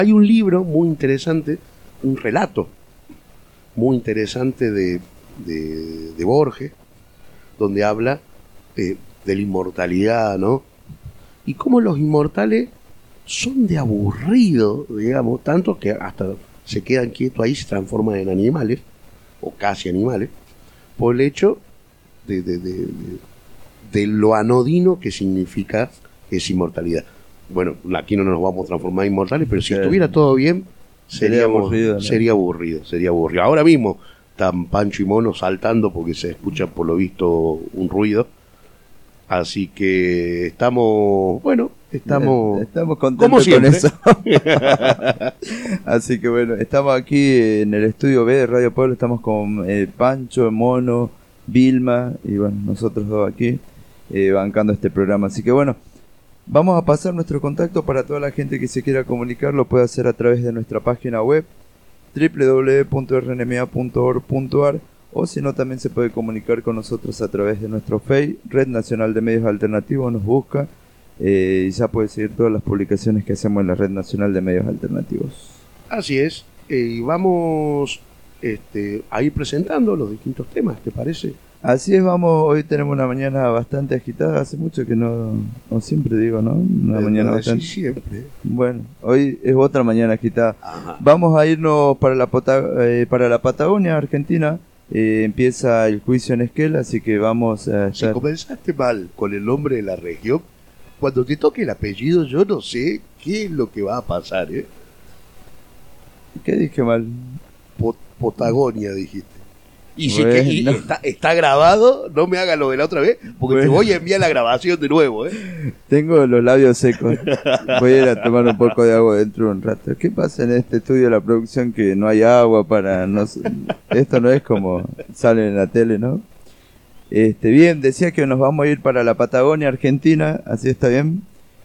Hay un libro muy interesante, un relato muy interesante de Borges, donde habla de la inmortalidad, ¿no? Y cómo los inmortales son de aburrido, digamos, tanto que hasta se quedan quietos ahí, se transforman en animales, o casi animales, por el hecho de lo anodino que significa esa inmortalidad. Bueno, aquí no nos vamos a transformar en inmortales, pero si estuviera todo bien, sería aburrido, ¿no? Sería aburrido. Ahora mismo están Pancho y Mono saltando porque se escucha por lo visto un ruido. Así que estamos contentos como siempre con eso. Así que bueno, estamos aquí en el estudio B de Radio Pueblo, estamos con Pancho, Mono, Vilma y bueno, nosotros dos aquí bancando este programa. Así que bueno, vamos a pasar nuestro contacto para toda la gente que se quiera comunicar, lo puede hacer a través de nuestra página web www.rnma.org.ar, o si no también se puede comunicar con nosotros a través de nuestro Face, Red Nacional de Medios Alternativos, nos busca y ya puede seguir todas las publicaciones que hacemos en la Red Nacional de Medios Alternativos. Así es, y vamos a ir presentando los distintos temas, ¿te parece? Así es, vamos, hoy tenemos una mañana bastante agitada, hace mucho que no siempre digo, ¿no? Una mañana bastante... Sí, siempre. Bueno, hoy es otra mañana agitada. Ajá. Vamos a irnos para la Patagonia, Argentina. Empieza el juicio en Esquel, así que vamos a estar... Si comenzaste mal con el nombre de la región, cuando te toque el apellido yo no sé qué es lo que va a pasar, ¿eh? ¿Qué dije mal? Patagonia dijiste. Y si Bueno. está grabado, no me hagas lo de la otra vez, porque te voy a enviar la grabación de nuevo, ¿eh? Tengo los labios secos. Voy a ir a tomar un poco de agua dentro de un rato. ¿Qué pasa en este estudio de la producción que no hay agua para... Esto no es como sale en la tele, ¿no? Bien, decía que nos vamos a ir para la Patagonia, Argentina, así está bien.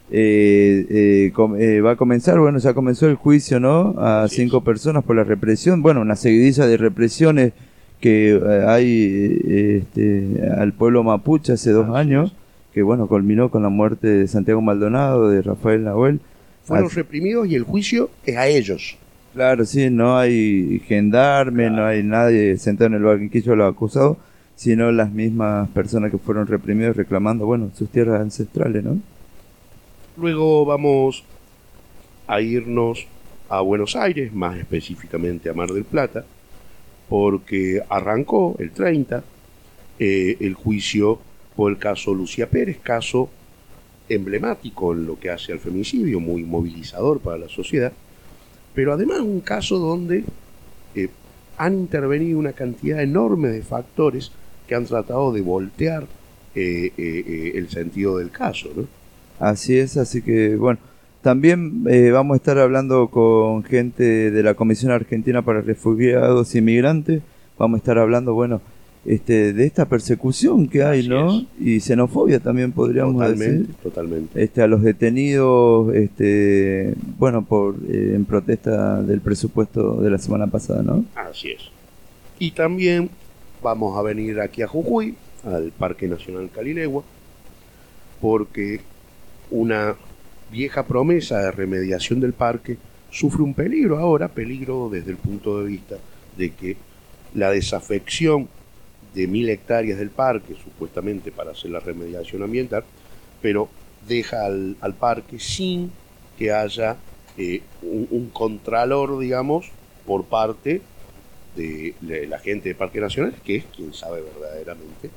Va a comenzar, bueno, ya comenzó el juicio, ¿no? A 5 personas por la represión, bueno, una seguidilla de represiones que hay al pueblo mapuche hace 2 años, que bueno, culminó con la muerte de Santiago Maldonado, de Rafael Nahuel. Fueron reprimidos y el juicio es a ellos. Claro, sí, no hay gendarme, no hay nadie sentado en el banquillo de los acusados, sino las mismas personas que fueron reprimidas reclamando, bueno, sus tierras ancestrales, ¿no? Luego vamos a irnos a Buenos Aires, más específicamente a Mar del Plata, porque arrancó el 30 el juicio por el caso Lucía Pérez, caso emblemático en lo que hace al femicidio, muy movilizador para la sociedad, pero además un caso donde han intervenido una cantidad enorme de factores que han tratado de voltear el sentido del caso, ¿no? Así es, así que bueno, también vamos a estar hablando con gente de la Comisión Argentina para Refugiados y Migrantes, vamos a estar hablando, bueno, de esta persecución que hay, ¿no? Y xenofobia también podríamos decir. Totalmente. A los detenidos, bueno, en protesta del presupuesto de la semana pasada, ¿no? Así es. Y también vamos a venir aquí a Jujuy, al Parque Nacional Calilegua, porque una vieja promesa de remediación del parque sufre un peligro ahora, peligro desde el punto de vista de que la desafección de 1000 hectáreas del parque, supuestamente para hacer la remediación ambiental, pero deja al parque sin que haya un contralor, digamos, por parte de la gente de Parque Nacional, que es quien sabe verdaderamente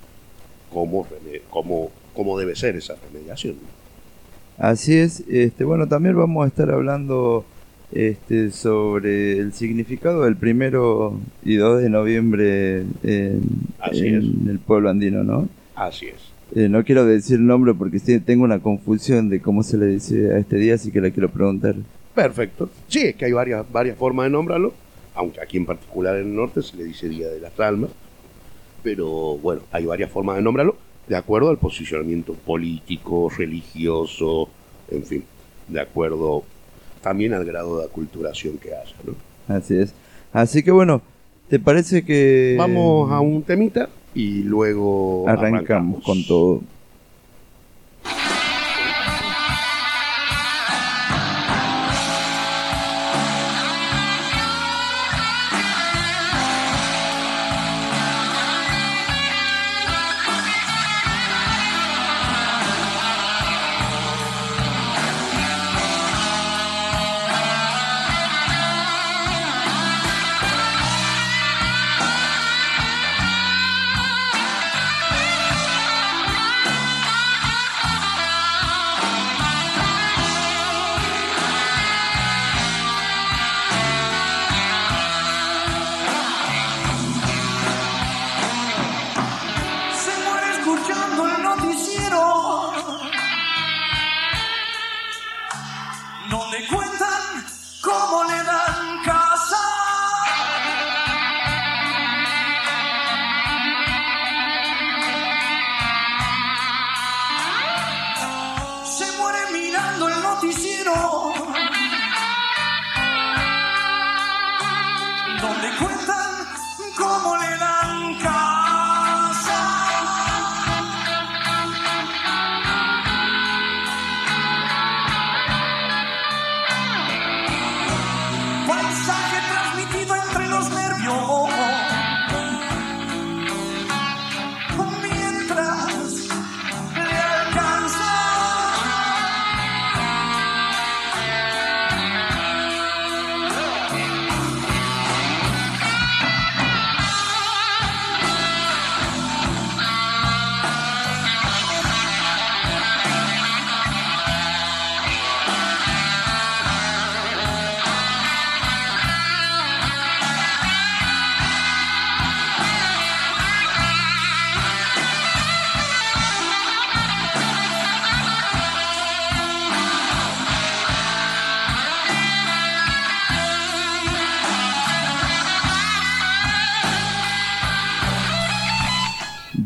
cómo debe ser esa remediación. Así es, bueno, también vamos a estar hablando sobre el significado del 1 y 2 de noviembre en el pueblo andino, ¿no? Así es. No quiero decir el nombre porque tengo una confusión de cómo se le dice a este día, así que le quiero preguntar. Perfecto. Sí, es que hay varias formas de nombrarlo, aunque aquí en particular en el norte se le dice Día de las Almas, pero bueno, hay varias formas de nombrarlo, de acuerdo al posicionamiento político, religioso, en fin, de acuerdo también al grado de aculturación que haya, ¿no? Así es. Así que bueno, ¿te parece que vamos a un temita y luego arrancamos con todo?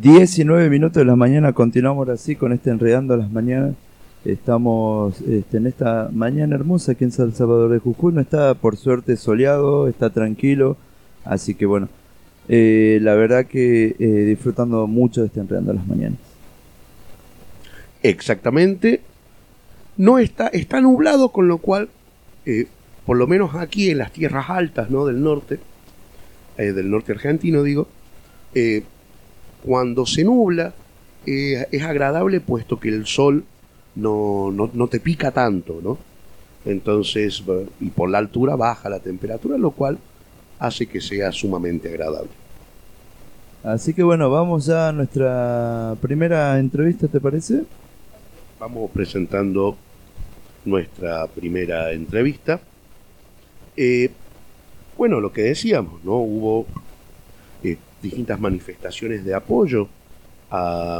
19 minutos de la mañana, continuamos así con este Enredando las Mañanas. Estamos en esta mañana hermosa aquí en San Salvador de Jujuy. No está por suerte soleado, está tranquilo. Así que bueno, la verdad que disfrutando mucho de este Enredando las Mañanas. Exactamente. No está nublado, con lo cual, por lo menos aquí en las tierras altas, ¿no?, del norte argentino, digo, cuando se nubla es agradable, puesto que el sol no te pica tanto, ¿no? Entonces, y por la altura baja la temperatura, lo cual hace que sea sumamente agradable. Así que bueno, vamos ya a nuestra primera entrevista, ¿te parece? Vamos presentando nuestra primera entrevista. Bueno, lo que decíamos, ¿no? Hubo distintas manifestaciones de apoyo a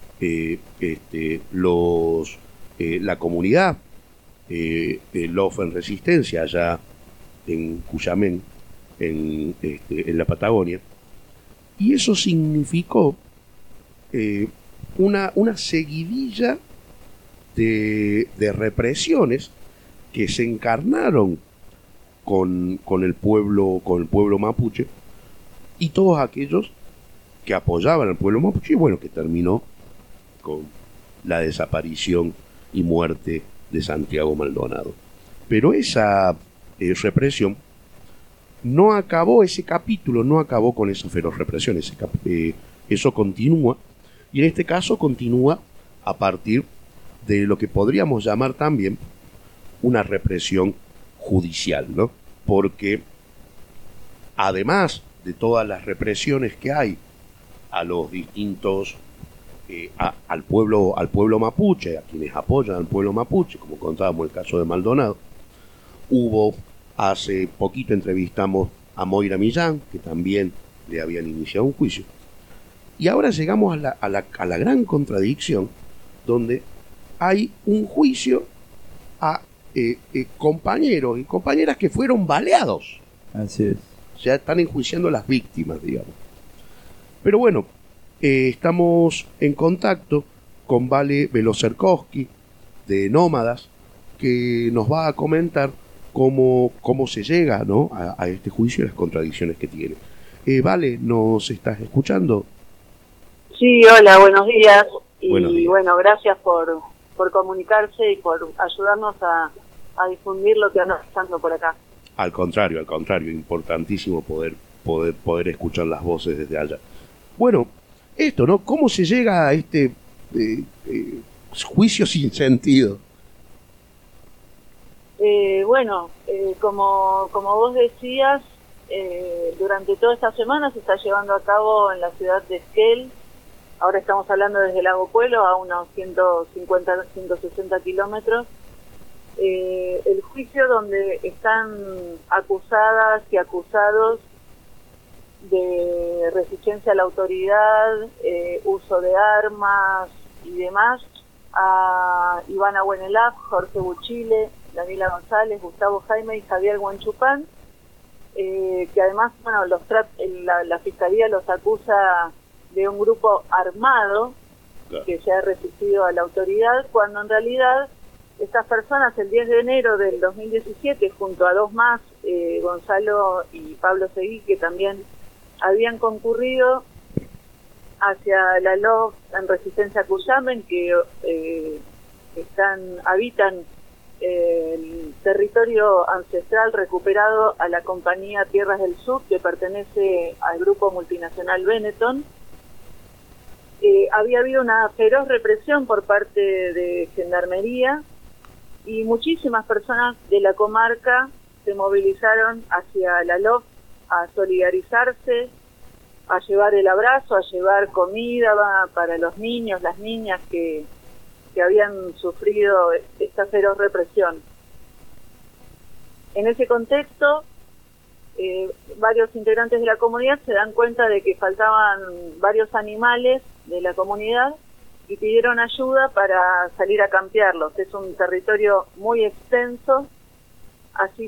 la comunidad Love en Resistencia allá en Cuyamén, en la Patagonia, y eso significó una seguidilla de represiones que se encarnaron con el pueblo mapuche y todos aquellos que apoyaban al pueblo mapuche, y bueno, que terminó con la desaparición y muerte de Santiago Maldonado. Pero esa represión no acabó, ese capítulo no acabó con esa feroz represión, eso continúa, y en este caso continúa a partir de lo que podríamos llamar también una represión judicial, ¿no? Porque además de todas las represiones que hay a los distintos al pueblo mapuche, a quienes apoyan al pueblo mapuche, como contábamos el caso de Maldonado, hace poquito entrevistamos a Moira Millán, que también le habían iniciado un juicio, y ahora llegamos a la gran contradicción, donde hay un juicio a compañeros y compañeras que fueron baleados. Así es. O sea, están enjuiciando a las víctimas, digamos. Pero bueno, estamos en contacto con Vale Velocerkowski, de Nómadas, que nos va a comentar cómo se llega, ¿no?, a este juicio y las contradicciones que tiene. Vale, ¿nos estás escuchando? Sí, hola, buenos días. Buenos días. Bueno, gracias por comunicarse y por ayudarnos a difundir lo que anda pasando por acá. Al contrario, importantísimo poder escuchar las voces desde allá. Bueno, esto, ¿no? ¿Cómo se llega a este juicio sin sentido? Como vos decías, durante toda esta semana se está llevando a cabo en la ciudad de Esquel. Ahora estamos hablando desde Lago Puelo, a unos 150, 160 kilómetros. El juicio donde están acusadas y acusados de resistencia a la autoridad, uso de armas y demás, a Ivana Buenelaf, Jorge Buchile, Daniela González, Gustavo Jaime y Javier Guanchupán, que además, bueno, la Fiscalía los acusa de un grupo armado que se ha resistido a la autoridad, cuando en realidad estas personas el 10 de enero del 2017, junto a dos más, Gonzalo y Pablo Seguí, que también habían concurrido hacia la LOF en Resistencia a Cuyamén, que habitan el territorio ancestral recuperado a la compañía Tierras del Sur, que pertenece al grupo multinacional Benetton. Había habido una feroz represión por parte de Gendarmería, y muchísimas personas de la comarca se movilizaron hacia la LOF a solidarizarse, a llevar el abrazo, a llevar comida para los niños, las niñas que habían sufrido esta feroz represión. En ese contexto, varios integrantes de la comunidad se dan cuenta de que faltaban varios animales de la comunidad y pidieron ayuda para salir a campearlos. Es un territorio muy extenso, así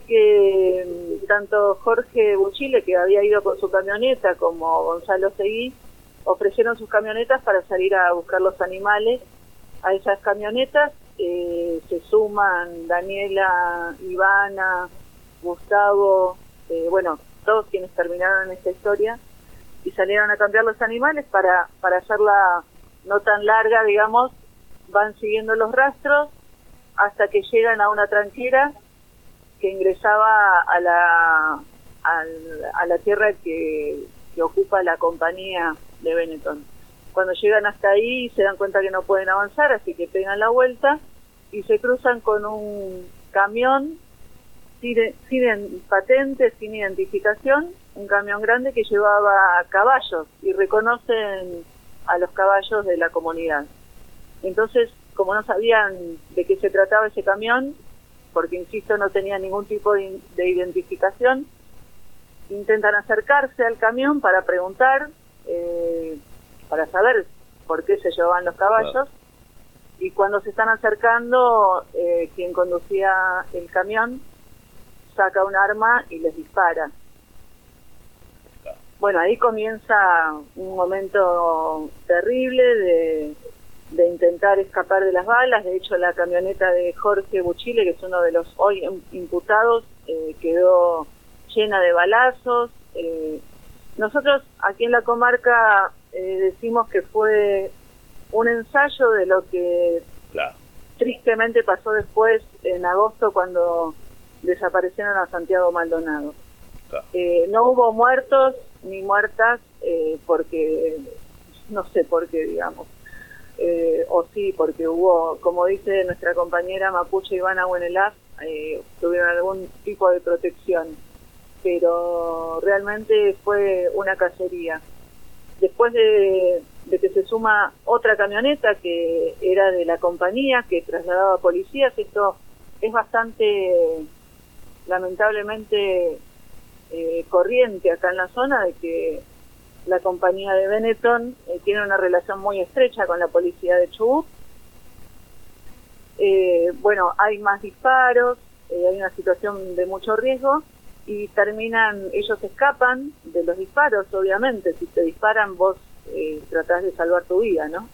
que tanto Jorge Buchile, que había ido con su camioneta, como Gonzalo Seguí, ofrecieron sus camionetas para salir a buscar los animales. A esas camionetas se suman Daniela, Ivana, Gustavo, bueno, todos quienes terminaron esta historia, y salieron a cambiar los animales para hacerla no tan larga, digamos. Van siguiendo los rastros hasta que llegan a una tranquera que ingresaba a la tierra que ocupa la compañía de Benetton. Cuando llegan hasta ahí se dan cuenta que no pueden avanzar, así que pegan la vuelta y se cruzan con un camión sin patente, sin identificación, un camión grande que llevaba caballos, y reconocen a los caballos de la comunidad. Entonces, como no sabían de qué se trataba ese camión, porque insisto, no tenía ningún tipo de identificación, intentan acercarse al camión para preguntar, para saber por qué se llevaban los caballos, y cuando se están acercando, quien conducía el camión saca un arma y les dispara. Bueno, ahí comienza un momento terrible de intentar escapar de las balas. De hecho, la camioneta de Jorge Buchile, que es uno de los hoy imputados, quedó llena de balazos. Nosotros aquí en la comarca decimos que fue un ensayo de lo que tristemente pasó después en agosto, cuando desaparecieron a Santiago Maldonado. No hubo muertos ni muertas, porque no sé por qué, digamos, o sí, porque hubo, como dice nuestra compañera mapuche Ivana Buenelaf, tuvieron algún tipo de protección, pero realmente fue una cacería. Después de que se suma otra camioneta que era de la compañía, que trasladaba policías, esto es bastante, lamentablemente, corriente acá en la zona, de que la compañía de Benetton tiene una relación muy estrecha con la policía de Chubut. Bueno, hay más disparos, hay una situación de mucho riesgo, y ellos escapan de los disparos, obviamente. Si te disparan, vos tratás de salvar tu vida, ¿no?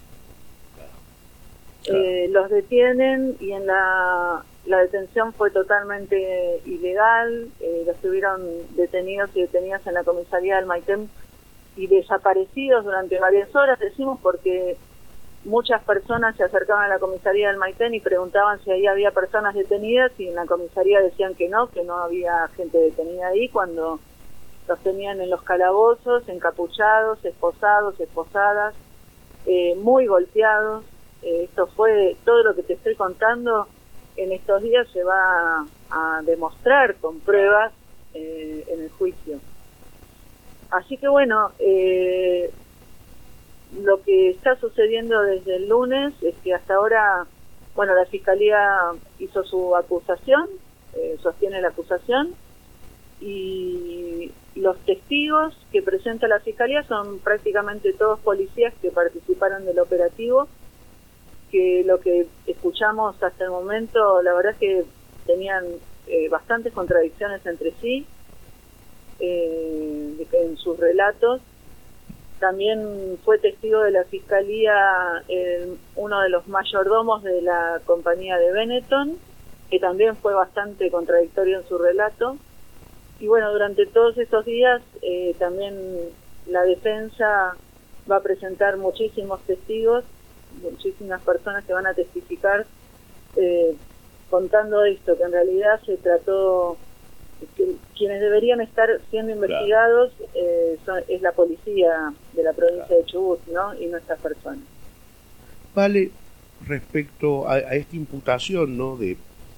Los detienen, y en la detención fue totalmente ilegal. Los tuvieron detenidos y detenidas en la comisaría del Maitén y desaparecidos durante varias horas, decimos, porque muchas personas se acercaban a la comisaría del Maitén y preguntaban si ahí había personas detenidas, y en la comisaría decían que no había gente detenida ahí, cuando los tenían en los calabozos, encapuchados, esposados, esposadas, muy golpeados. Esto fue todo lo que te estoy contando. En estos días se va a demostrar con pruebas en el juicio. Así que bueno, lo que está sucediendo desde el lunes es que hasta ahora, bueno, la Fiscalía hizo su acusación, sostiene la acusación, y los testigos que presenta la Fiscalía son prácticamente todos policías que participaron del operativo, que lo que escuchamos hasta el momento, la verdad es que tenían bastantes contradicciones entre sí en sus relatos. También fue testigo de la Fiscalía uno de los mayordomos de la compañía de Benetton, que también fue bastante contradictorio en su relato. Y bueno, durante todos estos días también la defensa va a presentar muchísimos testigos, muchísimas personas que van a testificar contando esto, que en realidad se trató, que quienes deberían estar siendo investigados es la policía de la provincia de Chubut, ¿no? Y no estas personas. Vale, respecto a esta imputación, ¿no? de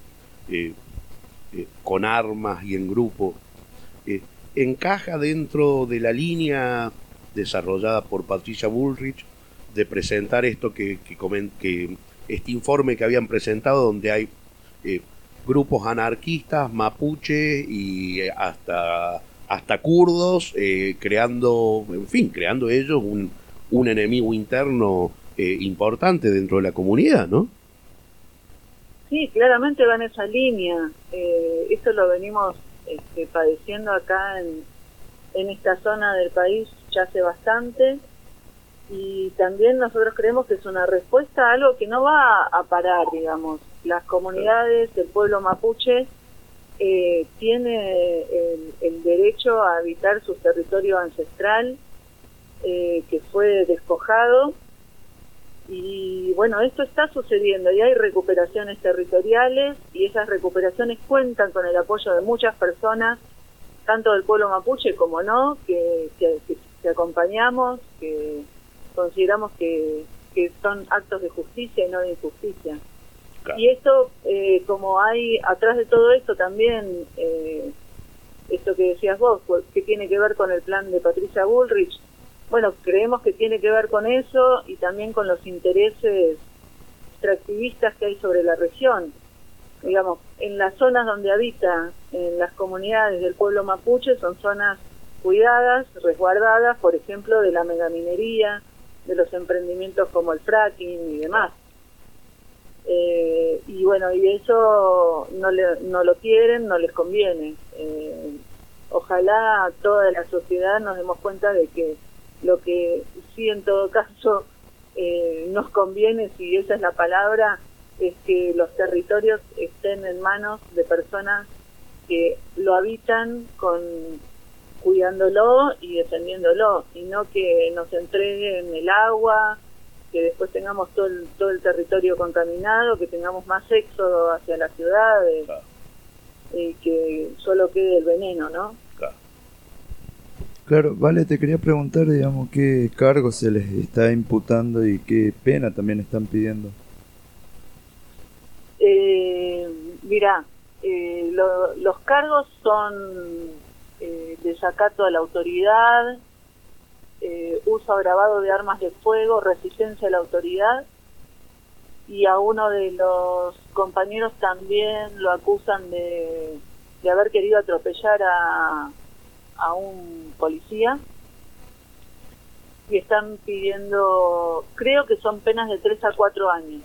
con armas y en grupo, ¿encaja dentro de la línea desarrollada por Patricia Bullrich de presentar esto que este informe que habían presentado, donde hay grupos anarquistas, mapuche y hasta kurdos, creando ellos un enemigo interno importante dentro de la comunidad, ¿no? Sí, claramente va en esa línea. Esto lo venimos padeciendo acá en esta zona del país ya hace bastante. Y también nosotros creemos que es una respuesta a algo que no va a parar, digamos. Las comunidades del pueblo mapuche tiene el derecho a habitar su territorio ancestral, que fue despojado. Y bueno, esto está sucediendo y hay recuperaciones territoriales, y esas recuperaciones cuentan con el apoyo de muchas personas, tanto del pueblo mapuche como no, que acompañamos, que consideramos que son actos de justicia y no de injusticia. Claro. Y esto, como hay atrás de todo esto también, esto que decías vos, que tiene que ver con el plan de Patricia Bullrich, bueno, creemos que tiene que ver con eso y también con los intereses extractivistas que hay sobre la región. Digamos, en las zonas donde habita, en las comunidades del pueblo mapuche, son zonas cuidadas, resguardadas, por ejemplo, de la megaminería, de los emprendimientos como el fracking y demás. Y bueno, y eso no lo quieren, no les conviene. Ojalá toda la sociedad nos demos cuenta de que lo que sí en todo caso nos conviene, si esa es la palabra, es que los territorios estén en manos de personas que lo habitan cuidándolo y defendiéndolo, y no que nos entreguen el agua, que después tengamos todo el territorio contaminado, que tengamos más éxodo hacia las ciudades, Claro. Y que solo quede el veneno, ¿no? Claro, vale, te quería preguntar, digamos, qué cargos se les está imputando y qué pena también están pidiendo. Mirá, los cargos son desacato a la autoridad, uso agravado de armas de fuego, resistencia a la autoridad, y a uno de los compañeros también lo acusan de haber querido atropellar a un policía, y están pidiendo, creo que son penas de 3 a 4 años.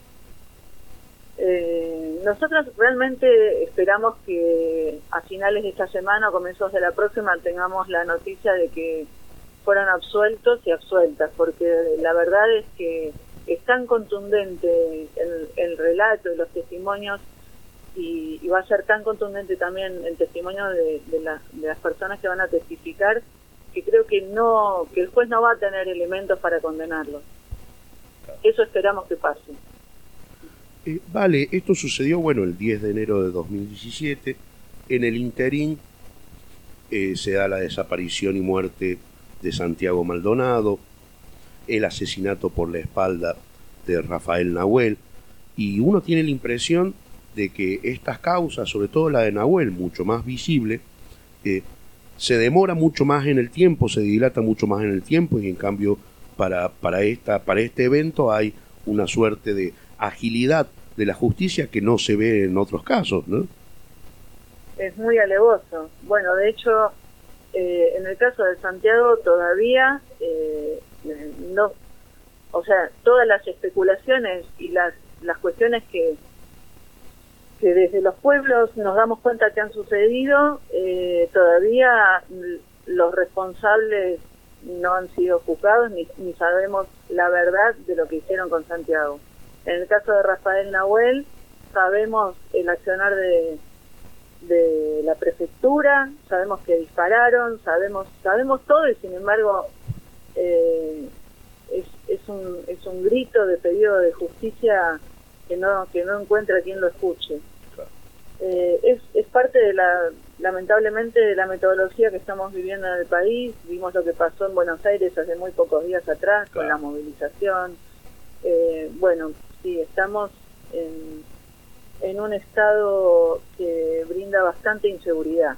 Nosotros realmente esperamos que a finales de esta semana o comienzos de la próxima tengamos la noticia de que fueran absueltos y absueltas, porque la verdad es que es tan contundente el relato y los testimonios, y va a ser tan contundente también el testimonio de las personas que van a testificar, que creo que el juez no va a tener elementos para condenarlos. Eso esperamos que pase. Vale, esto sucedió, bueno, el 10 de enero de 2017. En el interín se da la desaparición y muerte de Santiago Maldonado, el asesinato por la espalda de Rafael Nahuel, y uno tiene la impresión de que estas causas, sobre todo la de Nahuel, mucho más visible, se demora mucho más en el tiempo, se dilata mucho más en el tiempo, y en cambio para este evento hay una suerte de agilidad de la justicia que no se ve en otros casos, ¿no? Es muy alevoso. Bueno, de hecho, en el caso de Santiago todavía no, o sea, todas las especulaciones y las cuestiones que desde los pueblos nos damos cuenta que han sucedido, todavía los responsables no han sido juzgados ni sabemos la verdad de lo que hicieron con Santiago. En el caso de Rafael Nahuel, sabemos el accionar de la prefectura, sabemos que dispararon, sabemos todo, y sin embargo es un grito de pedido de justicia que no encuentra quien lo escuche. Es parte de lamentablemente de la metodología que estamos viviendo en el país. Vimos lo que pasó en Buenos Aires hace muy pocos días atrás, con la movilización. Bueno, sí, estamos en un estado que brinda bastante inseguridad.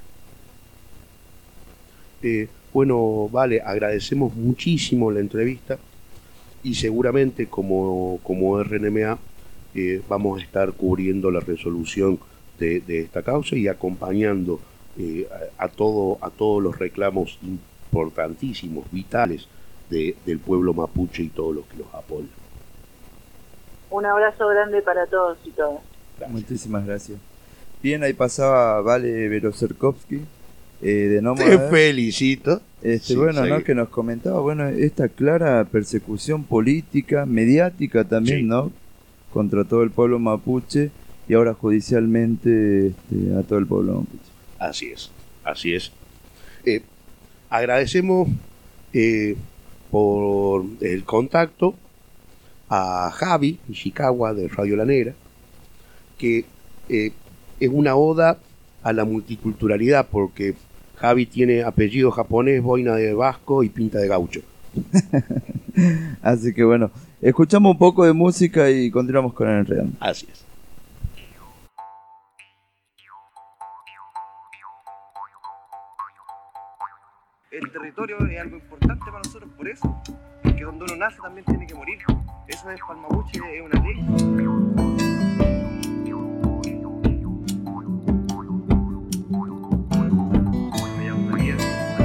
Bueno, vale, agradecemos muchísimo la entrevista, y seguramente como RNMA vamos a estar cubriendo la resolución de esta causa y acompañando a todos los reclamos importantísimos, vitales del pueblo mapuche y todos los que los apoyan. Un abrazo grande para todos y todas. Gracias. Muchísimas gracias. Bien, ahí pasaba Vale Velocerkovsky, de Te nómadas. felicito. Sí, Bueno, seguí. ¿no? Que nos comentaba, bueno, esta clara persecución política, mediática también, Sí. ¿no? Contra todo el pueblo mapuche y ahora judicialmente a todo el pueblo mapuche. Así es, así es. Agradecemos por el contacto a Javi Ishikawa de Radio La Negra, que es una oda a la multiculturalidad, porque Javi tiene apellido japonés, boina de vasco y pinta de gaucho. Así que bueno, escuchamos un poco de música y continuamos con el Enredando. Así es. El territorio es algo importante para nosotros, por eso, porque donde uno nace también tiene que morir. Eso es, para el mapuche, es una ley. Me llamo Matías.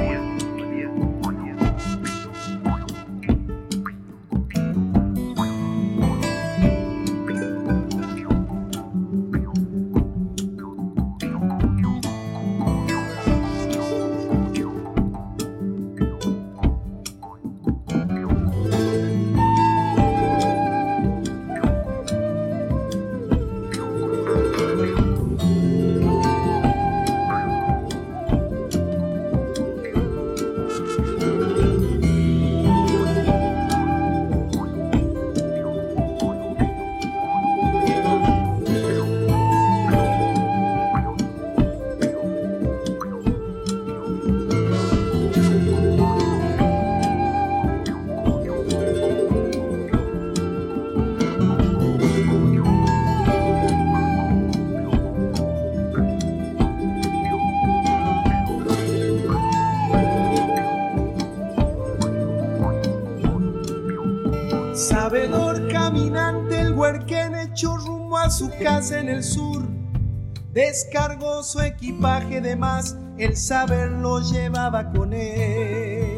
Sabedor caminante, el huerquén echó rumbo a su casa en el sur. Descargó su equipaje de más, el saber lo llevaba con él.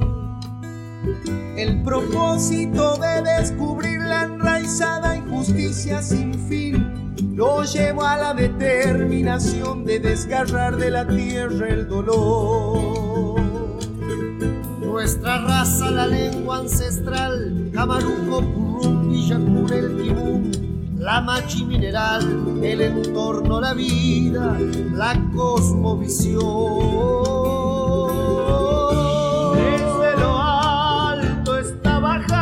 El propósito de descubrir la enraizada injusticia sin fin lo llevó a la determinación de desgarrar de la tierra el dolor. Nuestra raza, la lengua ancestral, Camaruco, Purrumbi, Yacurel, Kibum, la machi mineral, el entorno, la vida, la cosmovisión. Desde lo alto está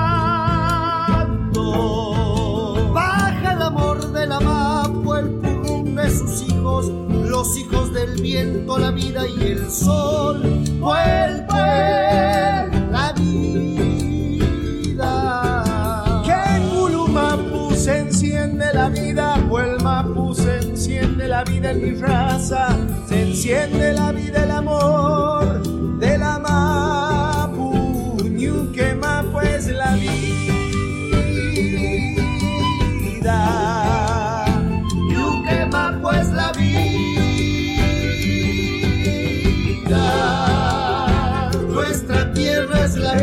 bajando. Baja el amor del amapo, el purrum de sus hijos, los hijos del viento, la vida y el sol. Vuelve la vida. Que en Gulumapu se enciende la vida, o el Mapu se enciende la vida en mi raza, se enciende la vida, el amor de la Mapu. Ñuque Mapu es la vida. Ñuque Mapu es la vida. Nuestra tierra es la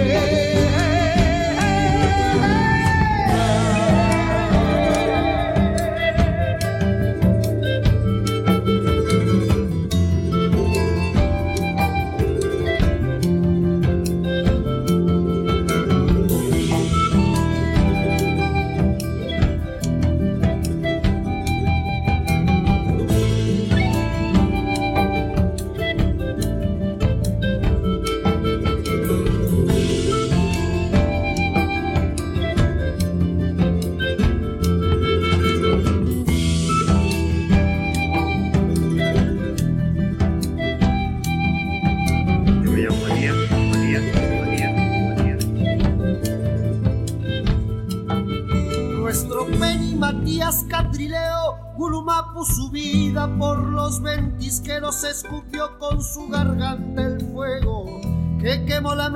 Matías Catrileo, Gulumapu su vida por los ventisqueros escupió con su garganta el fuego que quemó la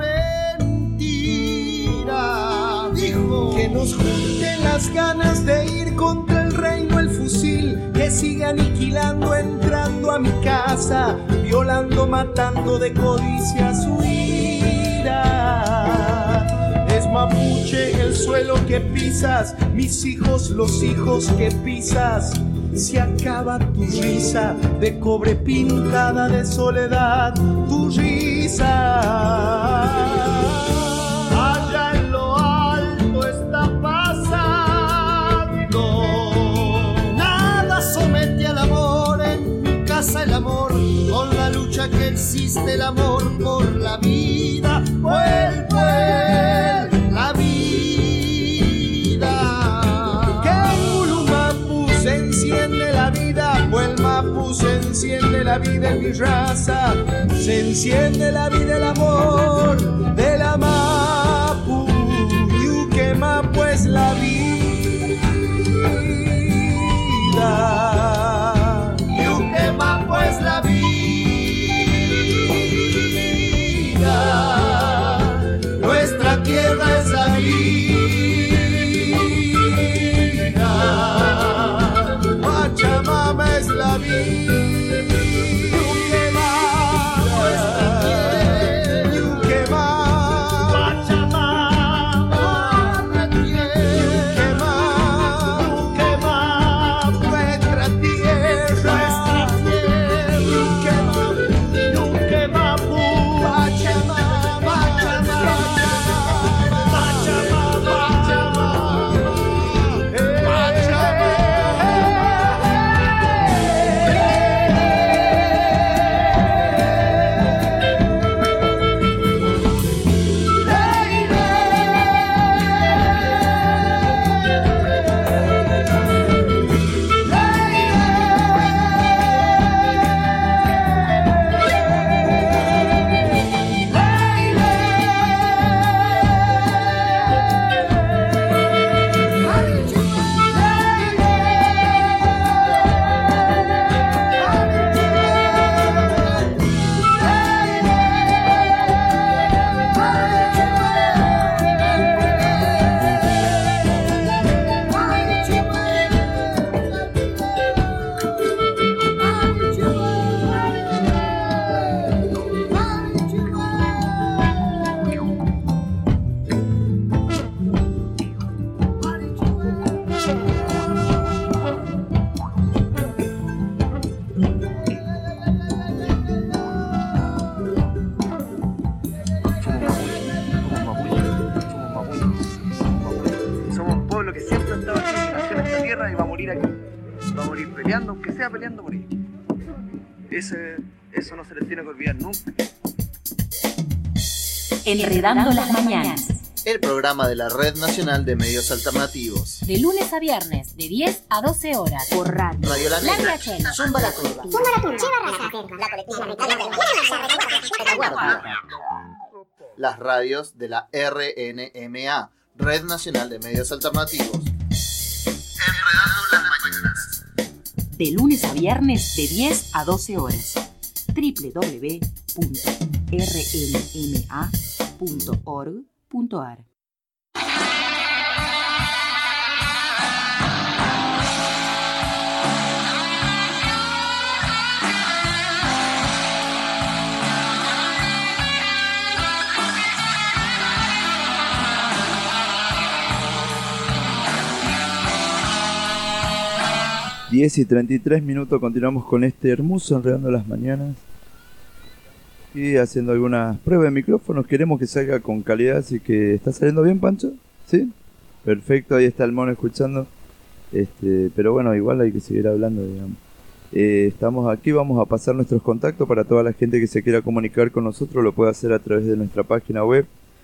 mentira. Dijo que nos junten las ganas de ir contra el reino, el fusil que sigue aniquilando, entrando a mi casa, violando, matando de codicia su ira. Es mapuche el suelo que pisas, mis hijos, los hijos que pisas, se acaba tu risa de cobre pintada de soledad, tu risa. Allá en lo alto está pasando. Nada somete al amor, en mi casa el amor, con la lucha que existe el amor por la vida. Vuelve la vida. Que Ulumapu se enciende la vida, pues Mapu se enciende la vida en mi raza, se enciende la vida, el amor de la Mapu. Yuque Mapu es la vida. Yuque Mapu es la vida. Nuestra tierra es la vida. Pachamama es la vida. Yuque Mapu es la tierra. Yuque Mapu. Pachamama, Yuque Mapu, nuestra tierra. Yuque Mapu, Yuque Mapu. Pachamama, Somos un pueblo que siempre ha estado aquí, nació en esta tierra y va a morir aquí. Va a morir peleando, aunque sea peleando, morir. Eso no se les tiene que olvidar nunca. Enredando las mañanas. El programa de la Red Nacional de Medios Alternativos. De lunes a viernes, de 10 a 12 horas. Por radio. Radio La Negra. Chena. Zumba la Turba. Las radios de la RNMA, Red Nacional de Medios Alternativos. Enredando las mañanas. De lunes a viernes, de 10 a 12 horas. www.rnma.org.ar. Diez y 33 minutos, continuamos con este hermoso Enredando las Mañanas y haciendo algunas pruebas de micrófonos. Queremos que salga con calidad, así que ¿está saliendo bien, Pancho? ¿Sí? Perfecto, ahí está el mono escuchando. Pero bueno, igual hay que seguir hablando, digamos. Estamos aquí, vamos a pasar nuestros contactos para toda la gente que se quiera comunicar con nosotros. Lo puede hacer a través de nuestra página web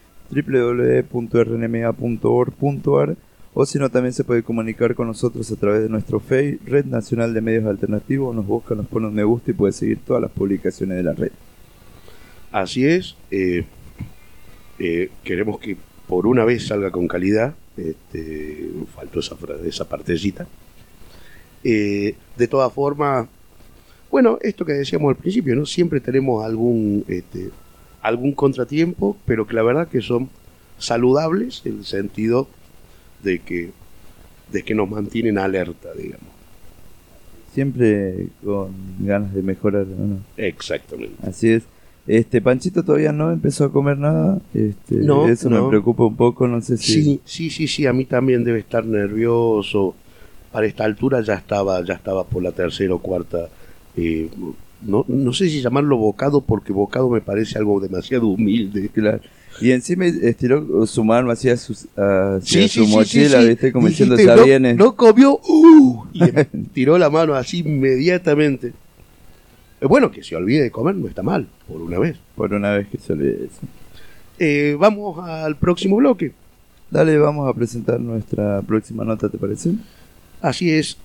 www.rnma.org.ar, o si no, también se puede comunicar con nosotros a través de nuestro Face, Red Nacional de Medios Alternativos. Nos busca, nos pone un me gusta y puede seguir todas las publicaciones de la red. Así es. Queremos que por una vez salga con calidad. Faltó esa partecita. De todas formas, bueno, esto que decíamos al principio, ¿no? Siempre tenemos algún contratiempo, pero que la verdad que son saludables en el sentido de que nos mantienen alerta, digamos. Siempre con ganas de mejorar, ¿no? Exactamente. Así es. Panchito todavía no empezó a comer nada. No, eso no. me preocupa un poco, no sé si... Sí, a mí también debe estar nervioso. para esta altura ya estaba por la tercera o cuarta, no sé si llamarlo bocado, porque bocado me parece algo demasiado humilde. Claro. Y encima estiró su mano hacia su Sí, mochila, sí. ¿viste? Como diciendo, Dijiste, ya viene. No comió, y tiró la mano así inmediatamente. Bueno, que se olvide de comer no está mal, por una vez. Por una vez que se olvide eso. Vamos al próximo bloque. Dale, vamos a presentar nuestra próxima nota, ¿te parece? Así es.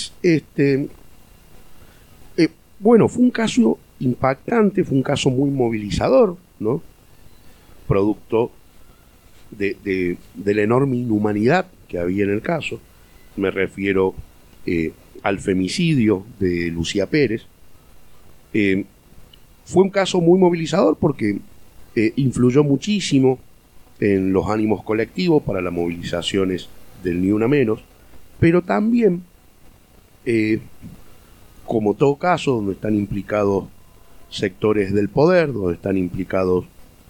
Bueno, fue un caso impactante, fue un caso muy movilizador, ¿no? Producto de la enorme inhumanidad que había en el caso. Me refiero al femicidio de Lucía Pérez. Fue un caso muy movilizador porque influyó muchísimo en los ánimos colectivos para las movilizaciones del Ni Una Menos, pero también, como todo caso donde están implicados sectores del poder, donde están implicados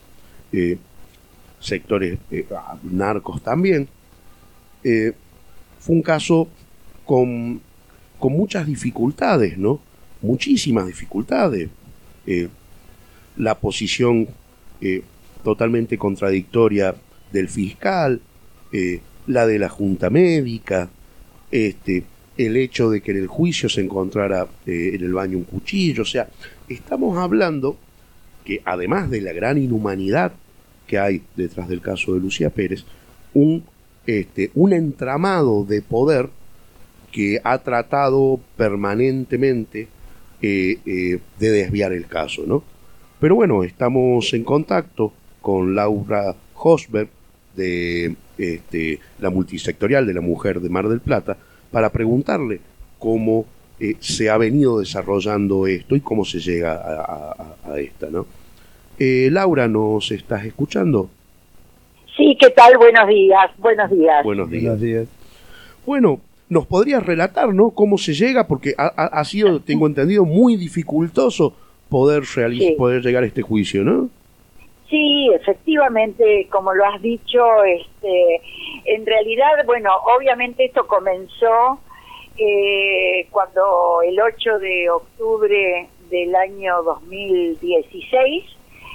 sectores narcos también, fue un caso con muchas dificultades, ¿no? Muchísimas dificultades. La posición totalmente contradictoria del fiscal, la de la Junta Médica, el hecho de que en el juicio se encontrara en el baño un cuchillo. O sea, estamos hablando que además de la gran inhumanidad que hay detrás del caso de Lucía Pérez, un entramado de poder que ha tratado permanentemente de desviar el caso, ¿no? Pero bueno, estamos en contacto con Laura Hosberg de la multisectorial de la mujer de Mar del Plata para preguntarle cómo se ha venido desarrollando esto y cómo se llega a esta, ¿no? Laura, ¿nos estás escuchando? Sí, ¿qué tal? Buenos días. Buenos días. Buenos días. Buenos días. Bueno, ¿nos podrías relatar, ¿no? Cómo se llega, porque ha sido, tengo entendido, muy dificultoso poder llegar a este juicio, ¿no? Sí, efectivamente, como lo has dicho, en realidad, bueno, obviamente esto comenzó cuando el 8 de octubre del año 2016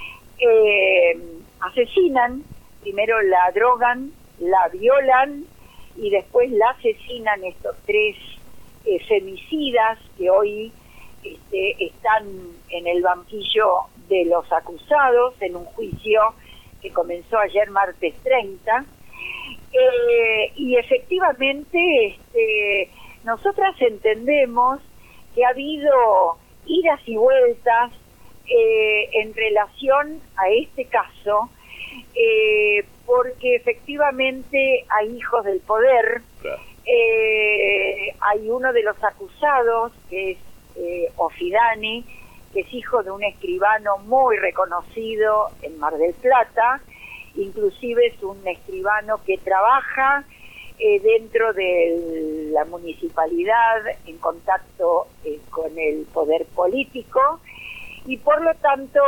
asesinan, primero la drogan, la violan y después la asesinan estos tres femicidas que hoy están en el banquillo de los acusados en un juicio que comenzó ayer martes 30 y efectivamente nosotras entendemos que ha habido idas y vueltas en relación a este caso porque efectivamente hay hijos del poder. Claro. Hay uno de los acusados que es Ofidani, que es hijo de un escribano muy reconocido en Mar del Plata, inclusive es un escribano que trabaja dentro de la municipalidad en contacto con el poder político y por lo tanto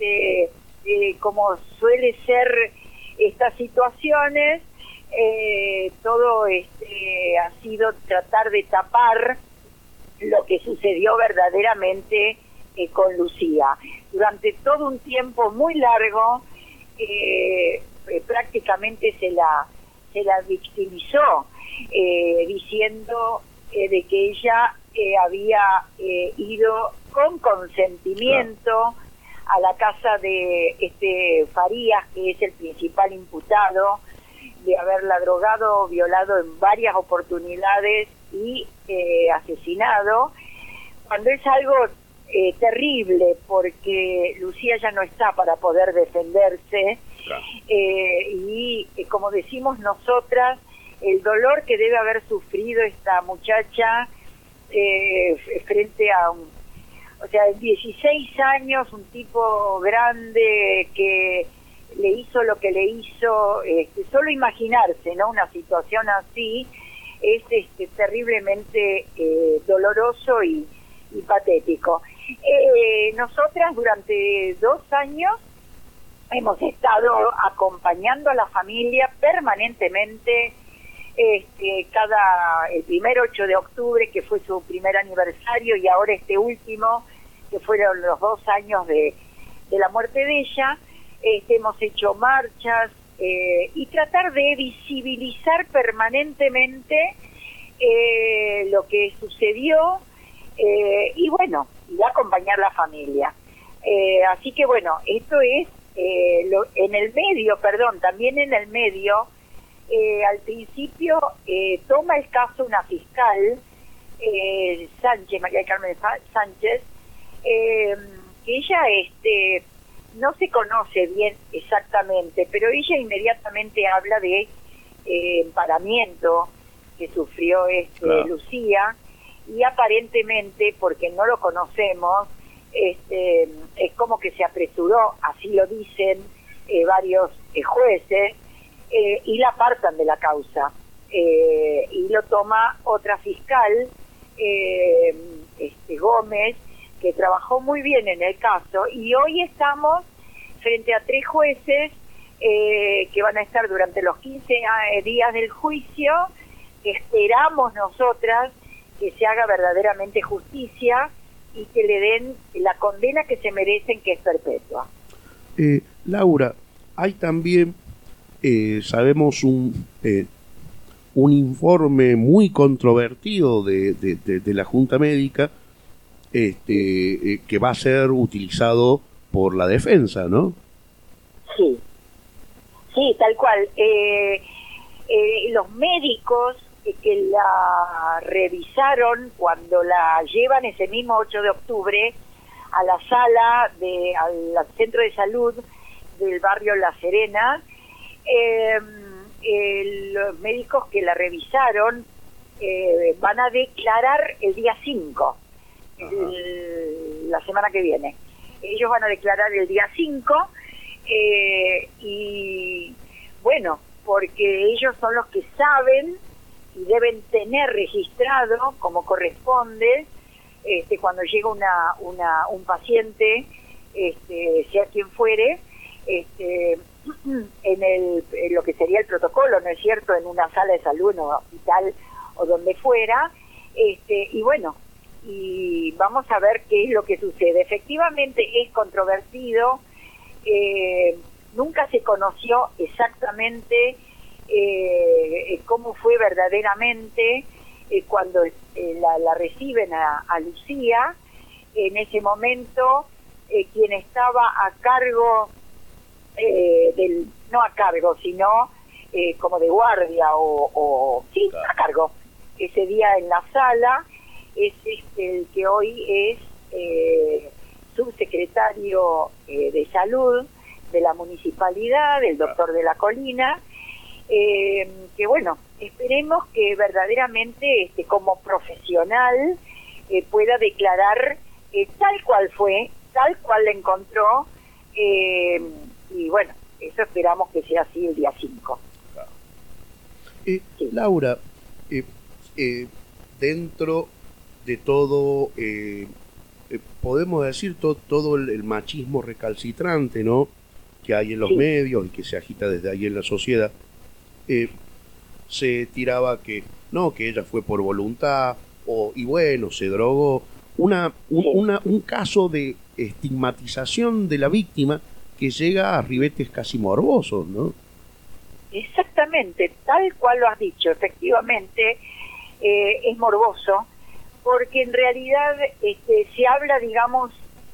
como suele ser estas situaciones todo ha sido tratar de tapar lo que sucedió verdaderamente con Lucía. Durante todo un tiempo muy largo prácticamente se la victimizó diciendo de que ella había ido con consentimiento a la casa de Farías, que es el principal imputado de haberla drogado, violado en varias oportunidades y asesinado, cuando es algo terrible, porque Lucía ya no está para poder defenderse. Claro. Y como decimos nosotras, el dolor que debe haber sufrido esta muchacha frente a o sea, 16 años, un tipo grande que le hizo lo que le hizo, solo imaginarse, ¿no? Una situación así es terriblemente doloroso y patético. Nosotras durante 2 años hemos estado acompañando a la familia permanentemente el primer 8 de octubre, que fue su primer aniversario, y ahora este último, que fueron los 2 años de la muerte de ella, hemos hecho marchas y tratar de visibilizar permanentemente lo que sucedió y bueno, y acompañar la familia. Así que bueno, esto es también en el medio, al principio toma el caso una fiscal, Sánchez, María del Carmen Sánchez, que ella no se conoce bien exactamente, pero ella inmediatamente habla de emparamiento que sufrió Claro. Lucía, y aparentemente, porque no lo conocemos, es como que se apresuró, así lo dicen varios jueces, y la apartan de la causa, y lo toma otra fiscal, Gómez, que trabajó muy bien en el caso, y hoy estamos frente a 3 jueces que van a estar durante los 15 días del juicio, que esperamos nosotras que se haga verdaderamente justicia y que le den la condena que se merecen, que es perpetua. Laura, hay también, sabemos, un informe muy controvertido de la Junta Médica, que va a ser utilizado por la defensa, ¿no? Sí, tal cual. Los médicos que la revisaron cuando la llevan ese mismo 8 de octubre a la sala al centro de salud del barrio La Serena, los médicos que la revisaron van a declarar el día 5, la semana que viene. Ellos van a declarar el día 5 y bueno, porque ellos son los que saben y deben tener registrado como corresponde cuando llega un paciente, sea quien fuere, en lo que sería el protocolo, ¿no es cierto?, en una sala de salud, en un hospital o donde fuera, y bueno, y vamos a ver qué es lo que sucede. Efectivamente es controvertido, nunca se conoció exactamente cómo fue verdaderamente cuando la reciben a Lucía. En ese momento quien estaba a cargo no a cargo, sino como de guardia sí, a cargo ese día en la sala, es el que hoy es subsecretario de salud de la municipalidad, el doctor de la Colina, que bueno, esperemos que verdaderamente como profesional pueda declarar tal cual fue, tal cual la encontró, y bueno, eso esperamos que sea así el día 5. Sí. Laura, dentro de todo, podemos decir todo el machismo recalcitrante, ¿no?, que hay en los medios y que se agita desde ahí en la sociedad, se tiraba que ella fue por voluntad, y bueno, se drogó. Un caso de estigmatización de la víctima que llega a ribetes casi morbosos, ¿no? Exactamente, tal cual lo has dicho, efectivamente es morboso, porque en realidad se habla, digamos,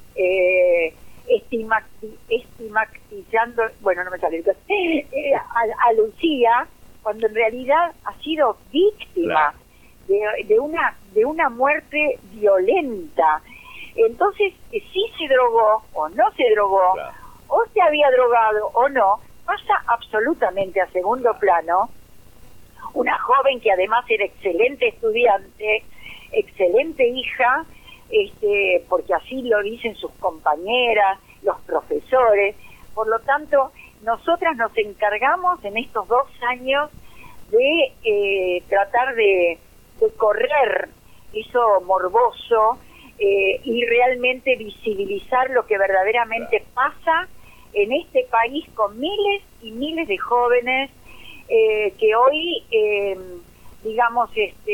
estigmatizando, bueno, no me sale, a Lucía, cuando en realidad ha sido víctima de una muerte violenta. Entonces, si se drogó o no se drogó, o se había drogado o no, pasa absolutamente a segundo plano. Una joven que además era excelente estudiante, excelente hija, porque así lo dicen sus compañeras, los profesores. Por lo tanto, nosotras nos encargamos en estos 2 años de tratar de correr eso morboso y realmente visibilizar lo que verdaderamente pasa en este país con miles y miles de jóvenes que hoy, digamos,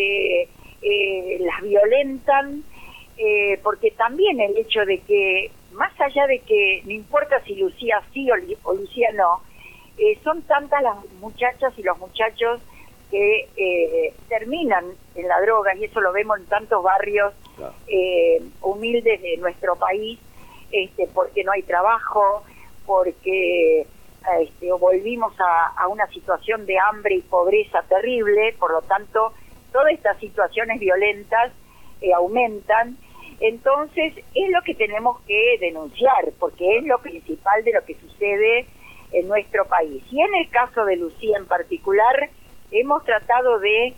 las violentan, porque también el hecho de que, más allá de que no importa si Lucía sí o Lucía no, son tantas las muchachas y los muchachos que terminan en la droga, y eso lo vemos en tantos barrios humildes de nuestro país, porque no hay trabajo, porque volvimos a una situación de hambre y pobreza terrible, por lo tanto todas estas situaciones violentas aumentan. Entonces es lo que tenemos que denunciar, porque es lo principal de lo que sucede en nuestro país. Y en el caso de Lucía en particular, hemos tratado de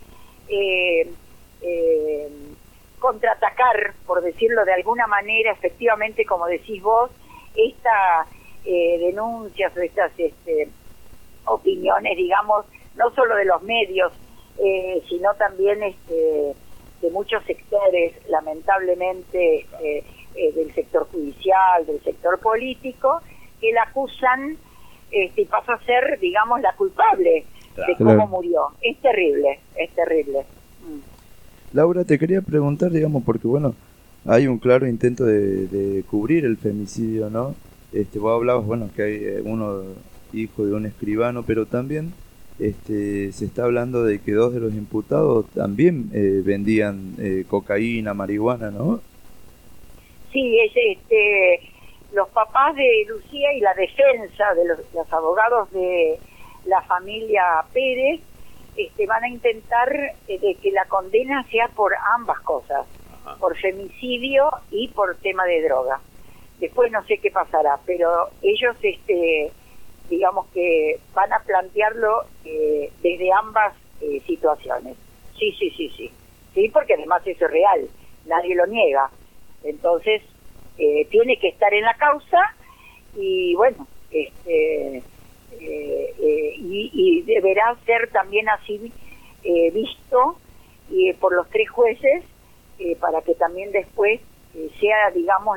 contraatacar, por decirlo de alguna manera, efectivamente, como decís vos, estas denuncias o estas opiniones, digamos, no solo de los medios, sino también de muchos sectores, lamentablemente, del sector judicial, del sector político, que la acusan y pasa a ser, digamos, la culpable de cómo murió. Es terrible, es terrible. Laura, te quería preguntar, digamos, porque bueno, hay un claro intento de cubrir el femicidio, ¿no? Vos hablabas, bueno, que hay uno hijo de un escribano, pero también se está hablando de que 2 de los imputados también vendían cocaína, marihuana, ¿no? Sí, los papás de Lucía y la defensa de los abogados de la familia Pérez van a intentar de que la condena sea por ambas cosas, por femicidio y por tema de droga. Después no sé qué pasará, pero ellos digamos que van a plantearlo desde ambas situaciones. Sí, porque además eso es real, nadie lo niega. Entonces tiene que estar en la causa y bueno, y deberá ser también así visto por los 3 jueces para que también después sea, digamos,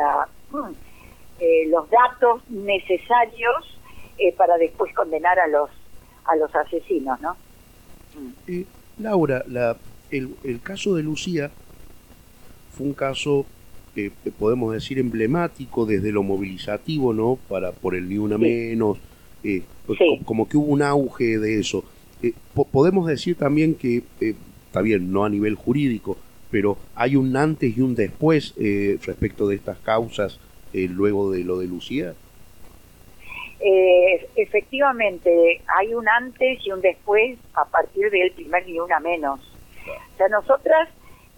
los datos necesarios para después condenar a los asesinos, ¿no? Laura, el caso de Lucía fue un caso podemos decir emblemático desde lo movilizativo, ¿no? Por el Ni Una Menos, como que hubo un auge de eso. Podemos decir también que, está bien, no a nivel jurídico, pero hay un antes y un después respecto de estas causas luego de lo de Lucía. Efectivamente, hay un antes y un después a partir del primer Ni Una Menos. O sea, nosotras,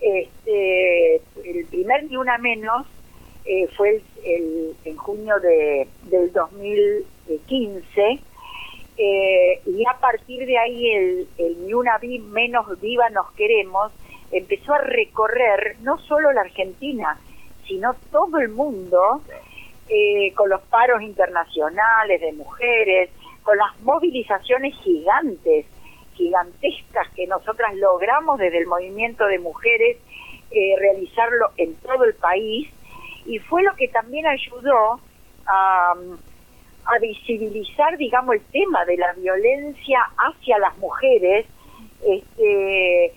el primer Ni Una Menos fue en junio del 2015, y a partir de ahí el Ni Una Menos Viva Nos Queremos empezó a recorrer no solo la Argentina, sino todo el mundo, con los paros internacionales de mujeres, con las movilizaciones gigantescas que nosotras logramos desde el movimiento de mujeres realizarlo en todo el país, y fue lo que también ayudó a visibilizar, digamos, el tema de la violencia hacia las mujeres, que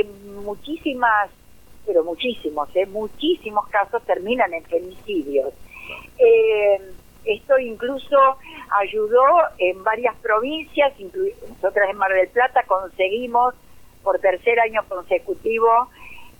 muchísimos casos terminan en femicidios. Esto incluso ayudó en varias provincias, nosotras en Mar del Plata conseguimos por 3er año consecutivo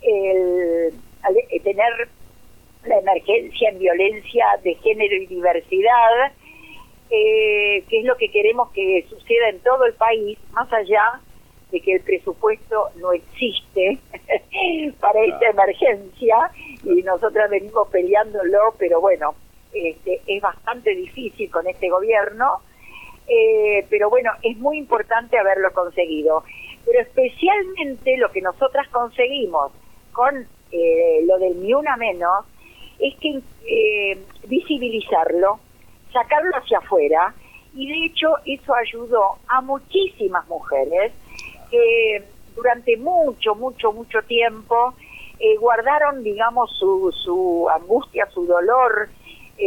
tener la emergencia en violencia de género y diversidad, que es lo que queremos que suceda en todo el país, más allá de que el presupuesto no existe para esta emergencia, y nosotras venimos peleándolo, pero bueno, es bastante difícil con este gobierno, pero bueno, es muy importante haberlo conseguido. Pero especialmente lo que nosotras conseguimos con lo del Ni Una Menos es que visibilizarlo, sacarlo hacia afuera, y de hecho eso ayudó a muchísimas mujeres que durante mucho tiempo guardaron, digamos, su angustia, su dolor,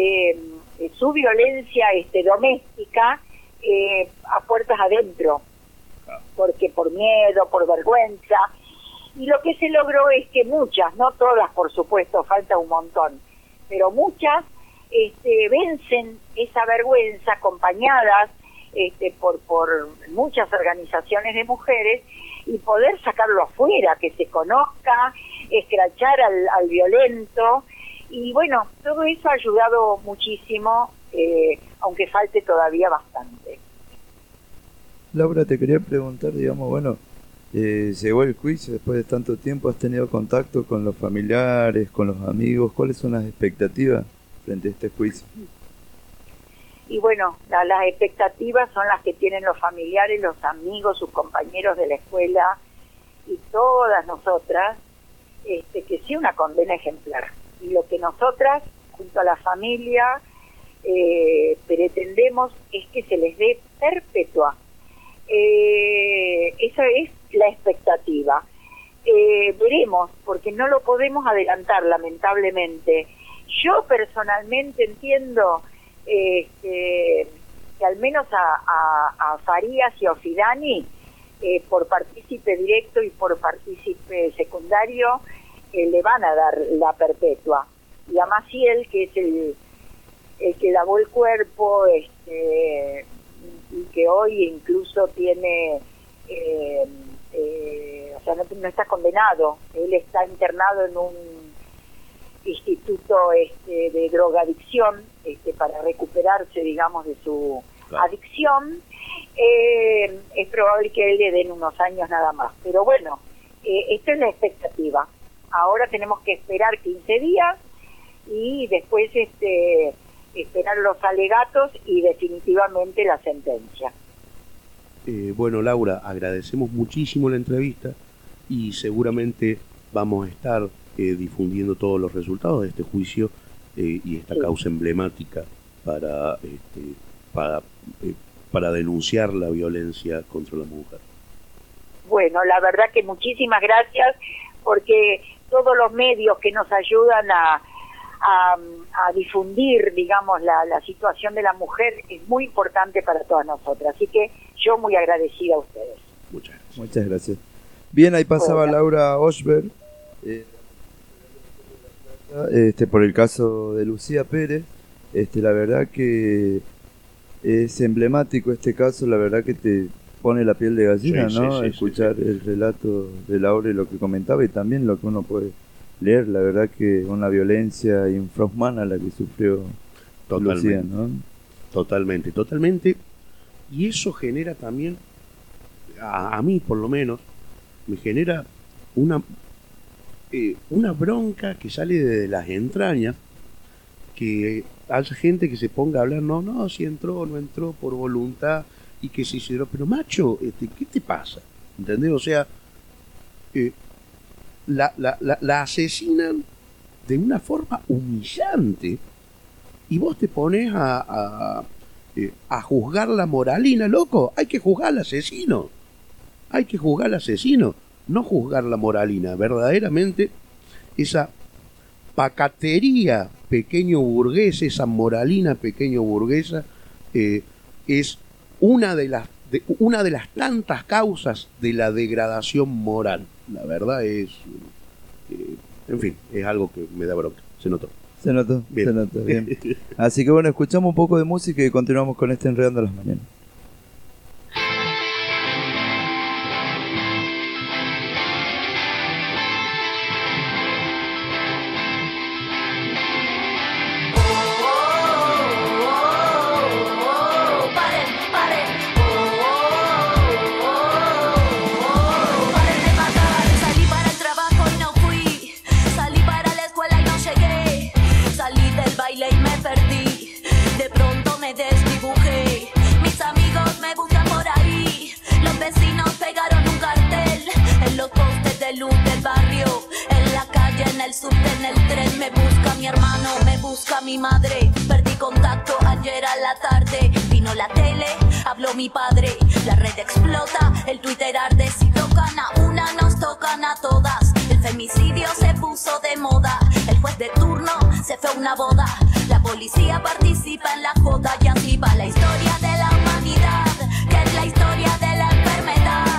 su violencia doméstica a puertas adentro, porque por miedo, por vergüenza. Y lo que se logró es que muchas, no todas por supuesto, falta un montón, pero muchas vencen esa vergüenza acompañadas por muchas organizaciones de mujeres y poder sacarlo afuera, que se conozca, escrachar al violento. Y bueno, todo eso ha ayudado muchísimo, aunque falte todavía bastante. Laura, te quería preguntar, digamos, bueno, llegó el juicio después de tanto tiempo, ¿has tenido contacto con los familiares, con los amigos? ¿Cuáles son las expectativas frente a este juicio? Y bueno, las expectativas son las que tienen los familiares, los amigos, sus compañeros de la escuela y todas nosotras, que sea una condena ejemplar. Y lo que nosotras, junto a la familia, pretendemos es que se les dé perpetua. Esa es la expectativa. Veremos, porque no lo podemos adelantar, lamentablemente. Yo personalmente entiendo que al menos a Farías y a Ofidani, por partícipe directo y por partícipe secundario, le van a dar la perpetua. Y a Maciel, que es el que lavó el cuerpo, y que hoy incluso tiene, o sea, no está condenado, él está internado en un instituto de drogadicción, para recuperarse, digamos, de su adicción. Es probable que él le den unos años nada más, pero bueno, esta es la expectativa. Ahora tenemos que esperar 15 días y después esperar los alegatos y definitivamente la sentencia. Bueno, Laura, agradecemos muchísimo la entrevista y seguramente vamos a estar difundiendo todos los resultados de este juicio y esta causa emblemática para denunciar la violencia contra la mujer. Bueno, la verdad que muchísimas gracias, porque todos los medios que nos ayudan a difundir, digamos, la situación de la mujer es muy importante para todas nosotras. Así que yo muy agradecida a ustedes. Muchas gracias. Muchas gracias. Bien, ahí pasaba Laura Oshberg, por el caso de Lucía Pérez. La verdad que es emblemático este caso, la verdad que te pone la piel de gallina, sí, ¿no? Sí, escuchar el relato de Laura y lo que comentaba y también lo que uno puede leer, la verdad que una violencia infrahumana la que sufrió Lucía, ¿no? Totalmente. Y eso genera también, a mí por lo menos, me genera una bronca que sale de las entrañas, que haya gente que se ponga a hablar, no, si entró o no entró por voluntad, y que se hicieron, pero macho, ¿qué te pasa? ¿Entendés? O sea, la asesinan de una forma humillante y vos te pones a juzgar la moralina, loco. Hay que juzgar al asesino, no juzgar la moralina. Verdaderamente esa pacatería pequeño burgués, esa moralina pequeño burguesa, es una de las tantas causas de la degradación moral. La verdad es, en fin, es algo que me da bronca. Se notó bien. Así que bueno, escuchamos un poco de música y continuamos con Enredando las Mañanas. Mi madre, perdí contacto ayer a la tarde. Vino la tele, habló mi padre. La red explota, el Twitter arde. Si tocan a una, nos tocan a todas. El femicidio se puso de moda. El juez de turno se fue a una boda. La policía participa en la joda. Y así va la historia de la humanidad, que es la historia de la enfermedad.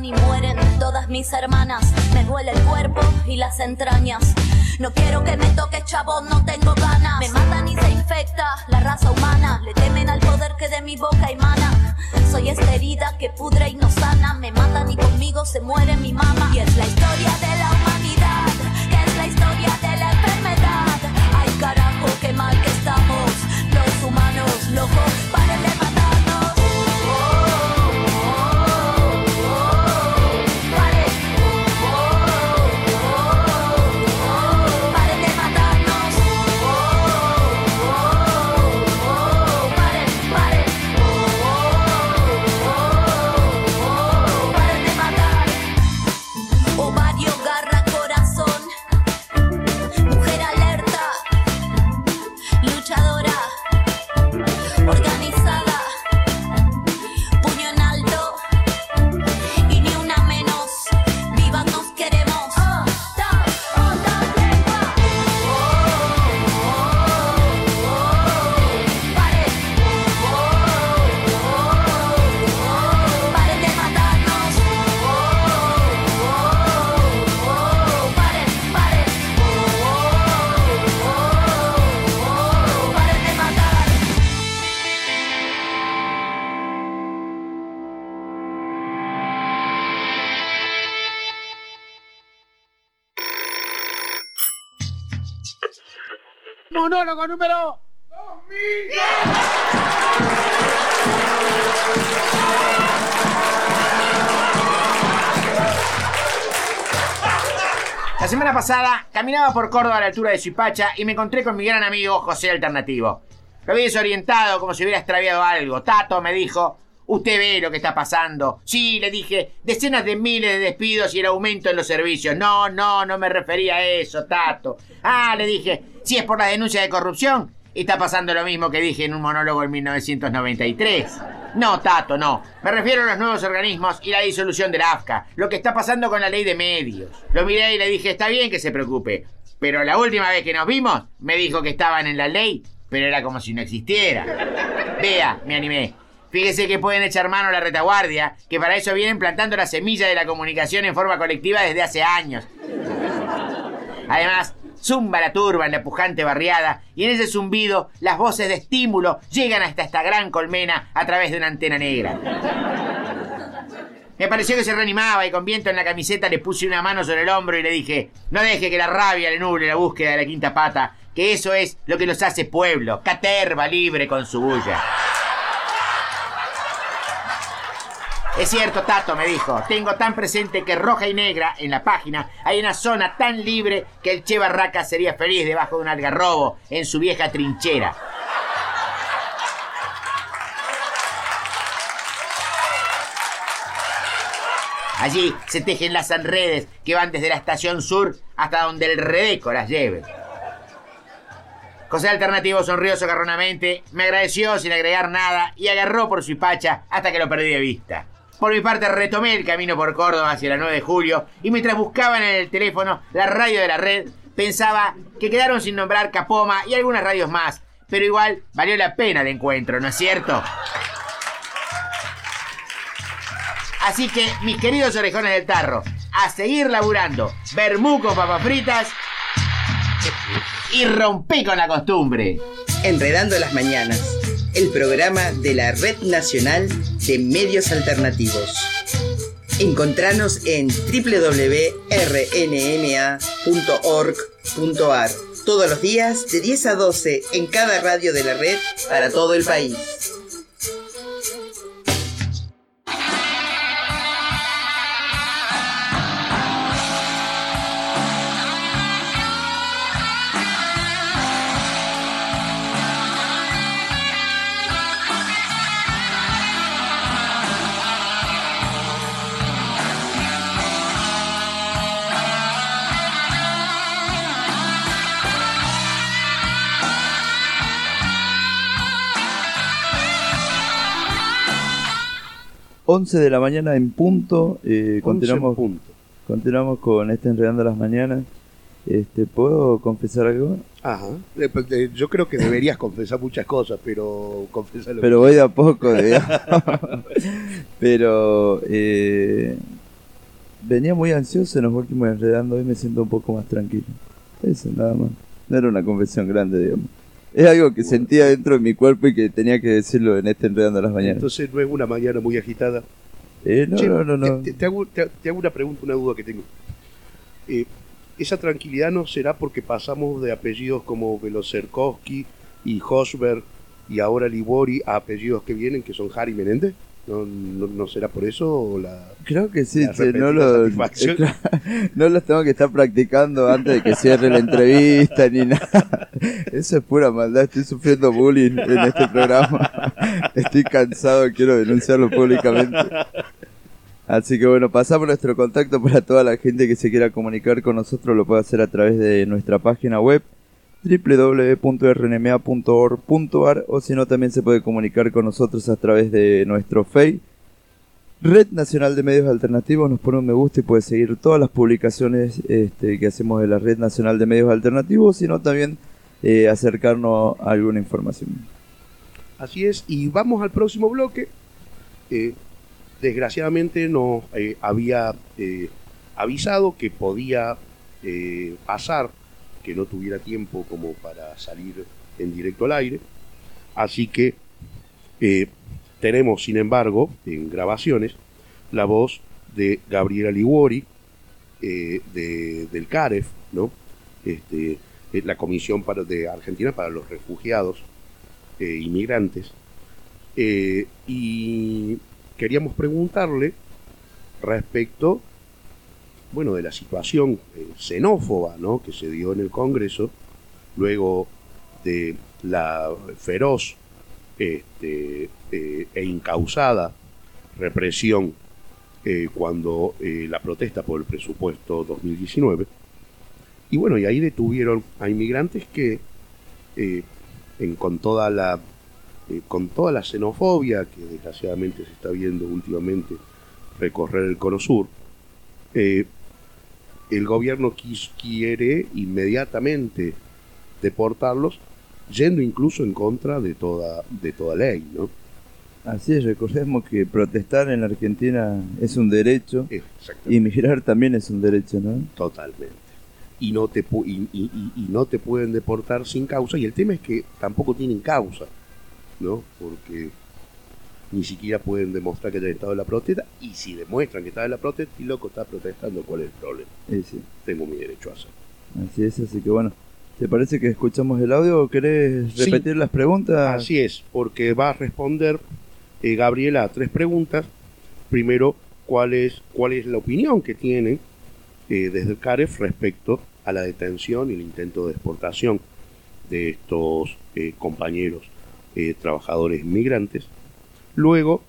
matan y mueren todas mis hermanas. Me duele el cuerpo y las entrañas. No quiero que me toque, chabón, no tengo ganas. Me matan y se infecta la raza humana. Le temen al poder que de mi boca emana. Soy esta herida que pudre y no sana. Me matan y conmigo se muere mi mamá. Y es la historia de la humanidad, que es la historia de la enfermedad. Ay carajo, qué mal que estamos los humanos locos. Paren de matarnos. Monólogo número 2010. La semana pasada caminaba por Córdoba a la altura de Suipacha y me encontré con mi gran amigo José Alternativo. Lo vi desorientado, como si hubiera extraviado algo. Tato, me dijo, usted ve lo que está pasando. Sí, le dije, decenas de miles de despidos y el aumento en los servicios. No me refería a eso, Tato. Ah, le dije, si es por la denuncia de corrupción, está pasando lo mismo que dije en un monólogo en 1993. No, Tato, no. Me refiero a los nuevos organismos y la disolución de la AFCA. Lo que está pasando con la ley de medios. Lo miré y le dije, está bien que se preocupe. Pero la última vez que nos vimos, me dijo que estaban en la ley, pero era como si no existiera. Vea, me animé. Fíjese que pueden echar mano a la retaguardia, que para eso vienen plantando la semilla de la comunicación en forma colectiva desde hace años. Además, zumba la turba en la pujante barriada y en ese zumbido las voces de estímulo llegan hasta esta gran colmena a través de una antena negra. Me pareció que se reanimaba y con viento en la camiseta le puse una mano sobre el hombro y le dije, no deje que la rabia le nuble la búsqueda de la quinta pata, que eso es lo que nos hace pueblo, caterva libre con su bulla. Es cierto, Tato, me dijo, tengo tan presente que roja y negra en la página hay una zona tan libre que el Che Barraca sería feliz debajo de un algarrobo en su vieja trinchera. Allí se tejen las redes que van desde la estación sur hasta donde el Redeco las lleve. José Alternativo sonrió socarronamente, me agradeció sin agregar nada y agarró por Suipacha hasta que lo perdí de vista. Por mi parte retomé el camino por Córdoba hacia la 9 de julio y mientras buscaban en el teléfono la radio de la red, pensaba que quedaron sin nombrar Capoma y algunas radios más, pero igual valió la pena el encuentro, ¿no es cierto? Así que, mis queridos orejones del tarro, a seguir laburando, vermú con papas fritas y rompí con la costumbre. Enredando las mañanas, el programa de la Red Nacional de Medios Alternativos. Encontranos en www.rnma.org.ar todos los días de 10 a 12 en cada radio de la red para todo el país. Once de la mañana en punto. Continuamos con Enredando las Mañanas. ¿Puedo confesar algo? Ajá. Yo creo que deberías confesar muchas cosas, pero confesalo. Pero voy de a poco, digamos. Pero venía muy ansioso en los últimos enredando, hoy me siento un poco más tranquilo. Eso, nada más. No era una confesión grande, digamos. Es algo que sentía dentro de mi cuerpo y que tenía que decirlo en este Enredando a las Mañanas. Entonces no es una mañana muy agitada. No. Te hago una pregunta, una duda que tengo. ¿Esa tranquilidad no será porque pasamos de apellidos como Velocerkovsky y Hochberg y ahora Liguori a apellidos que vienen que son Jari Menéndez? ¿No será por eso? ¿O creo que sí, no los tengo que estar practicando antes de que cierre la entrevista ni nada. Eso es pura maldad, estoy sufriendo bullying en este programa. Estoy cansado, quiero denunciarlo públicamente. Así que bueno, pasamos nuestro contacto para toda la gente que se quiera comunicar con nosotros, lo puede hacer a través de nuestra página web www.rnma.org.ar o si no también se puede comunicar con nosotros a través de nuestro Face Red Nacional de Medios Alternativos. Nos pone un me gusta y puede seguir todas las publicaciones que hacemos de la Red Nacional de Medios Alternativos, sino también acercarnos a alguna información. Así es, y vamos al próximo bloque. Desgraciadamente nos había avisado que podía pasar que no tuviera tiempo como para salir en directo al aire, así que tenemos sin embargo en grabaciones la voz de Gabriela Liguori del CAREF, ¿no? La Comisión de Argentina para los Refugiados Inmigrantes, y queríamos preguntarle respecto de la situación xenófoba, ¿no?, que se dio en el Congreso luego de la feroz e incausada represión cuando la protesta por el presupuesto 2019. Y y ahí detuvieron a inmigrantes que con toda la xenofobia que desgraciadamente se está viendo últimamente recorrer el Cono Sur, el gobierno quiere inmediatamente deportarlos, yendo incluso en contra de toda ley, ¿no? Así es, recordemos que protestar en la Argentina es un derecho, y migrar también es un derecho, ¿no? Totalmente. Y no te pueden deportar sin causa, y el tema es que tampoco tienen causa, ¿no? Porque ni siquiera pueden demostrar que hayan estado en la protesta, y si demuestran que está en la protesta y loco está protestando, ¿cuál es el problema? Sí. Tengo mi derecho a hacer. Así es, así que ¿te parece que escuchamos el audio o querés repetir las preguntas? Así es, porque va a responder Gabriela a 3 preguntas. Primero, ¿cuál es la opinión que tienen desde el CAREF respecto a la detención y el intento de deportación de estos compañeros trabajadores inmigrantes? Luego,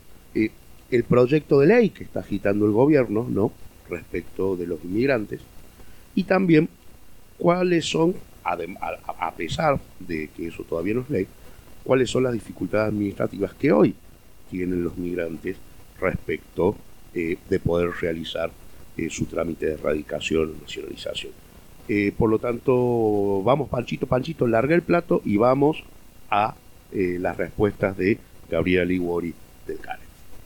el proyecto de ley que está agitando el gobierno, ¿no?, respecto de los inmigrantes, y también cuáles son, a pesar de que eso todavía no es ley, cuáles son las dificultades administrativas que hoy tienen los migrantes respecto de poder realizar su trámite de erradicación o nacionalización. Por lo tanto, vamos, Panchito, larga el plato y vamos a las respuestas de Gabriela Liguori del CAREF.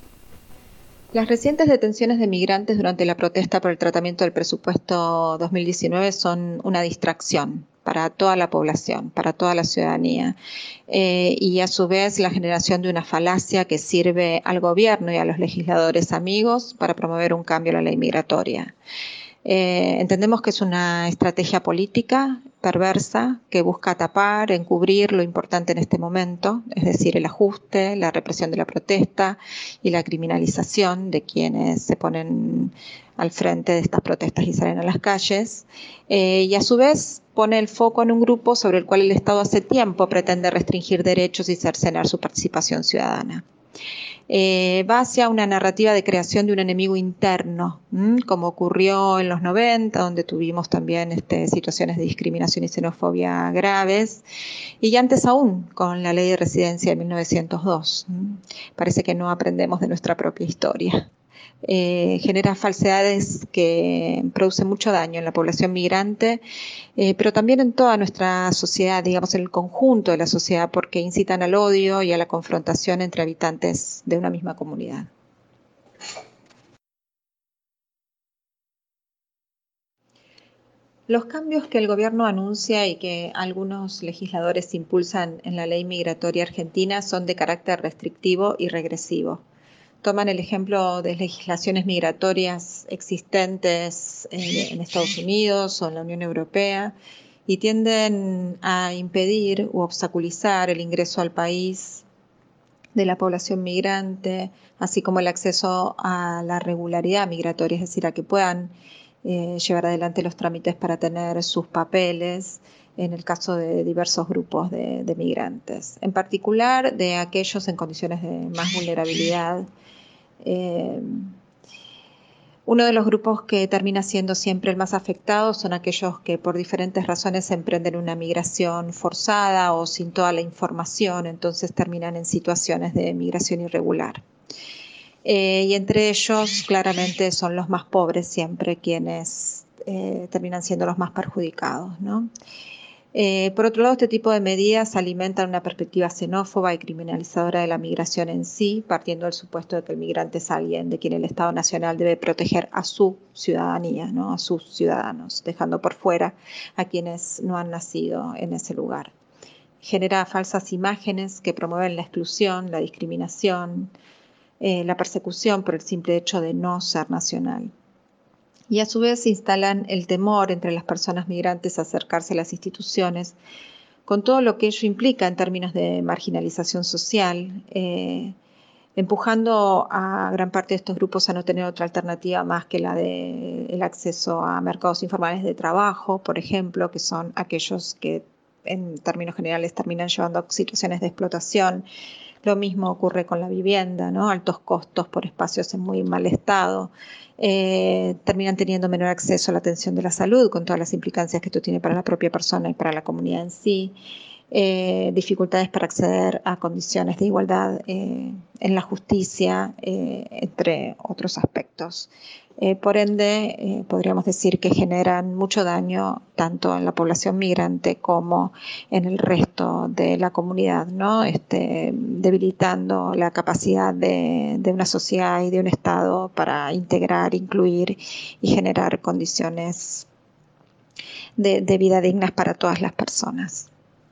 Las recientes detenciones de migrantes durante la protesta por el tratamiento del presupuesto 2019 son una distracción para toda la población, para toda la ciudadanía, y a su vez la generación de una falacia que sirve al gobierno y a los legisladores amigos para promover un cambio a la ley migratoria. Entendemos que es una estrategia política perversa que busca tapar, encubrir lo importante en este momento, es decir, el ajuste, la represión de la protesta y la criminalización de quienes se ponen al frente de estas protestas y salen a las calles, y a su vez pone el foco en un grupo sobre el cual el Estado hace tiempo pretende restringir derechos y cercenar su participación ciudadana. Va hacia una narrativa de creación de un enemigo interno, como ocurrió en los 90, donde tuvimos también situaciones de discriminación y xenofobia graves, y antes aún con la ley de residencia de 1902. Parece que no aprendemos de nuestra propia historia. Genera falsedades que producen mucho daño en la población migrante, pero también en toda nuestra sociedad, digamos en el conjunto de la sociedad, porque incitan al odio y a la confrontación entre habitantes de una misma comunidad. Los cambios que el gobierno anuncia y que algunos legisladores impulsan en la ley migratoria argentina son de carácter restrictivo y regresivo. Toman el ejemplo de legislaciones migratorias existentes en Estados Unidos o en la Unión Europea y tienden a impedir u obstaculizar el ingreso al país de la población migrante, así como el acceso a la regularidad migratoria, es decir, a que puedan llevar adelante los trámites para tener sus papeles en el caso de diversos grupos de migrantes, en particular de aquellos en condiciones de más vulnerabilidad. Uno de los grupos que termina siendo siempre el más afectado son aquellos que por diferentes razones emprenden una migración forzada o sin toda la información, entonces terminan en situaciones de migración irregular. Y entre ellos claramente son los más pobres siempre quienes terminan siendo los más perjudicados, ¿no? Por otro lado, este tipo de medidas alimentan una perspectiva xenófoba y criminalizadora de la migración en sí, partiendo del supuesto de que el migrante es alguien de quien el Estado Nacional debe proteger a su ciudadanía, ¿no? A sus ciudadanos, dejando por fuera a quienes no han nacido en ese lugar. Genera falsas imágenes que promueven la exclusión, la discriminación, la persecución por el simple hecho de no ser nacional. Y a su vez instalan el temor entre las personas migrantes a acercarse a las instituciones, con todo lo que ello implica en términos de marginalización social, empujando a gran parte de estos grupos a no tener otra alternativa más que la del acceso a mercados informales de trabajo, por ejemplo, que son aquellos que en términos generales terminan llevando a situaciones de explotación. Lo mismo ocurre con la vivienda, ¿no? Altos costos por espacios en muy mal estado. Terminan teniendo menor acceso a la atención de la salud, con todas las implicancias que esto tiene para la propia persona y para la comunidad en sí. Dificultades para acceder a condiciones de igualdad en la justicia, entre otros aspectos. Por ende, podríamos decir que generan mucho daño tanto en la población migrante como en el resto de la comunidad, ¿no? Debilitando la capacidad de una sociedad y de un Estado para integrar, incluir y generar condiciones de vida dignas para todas las personas.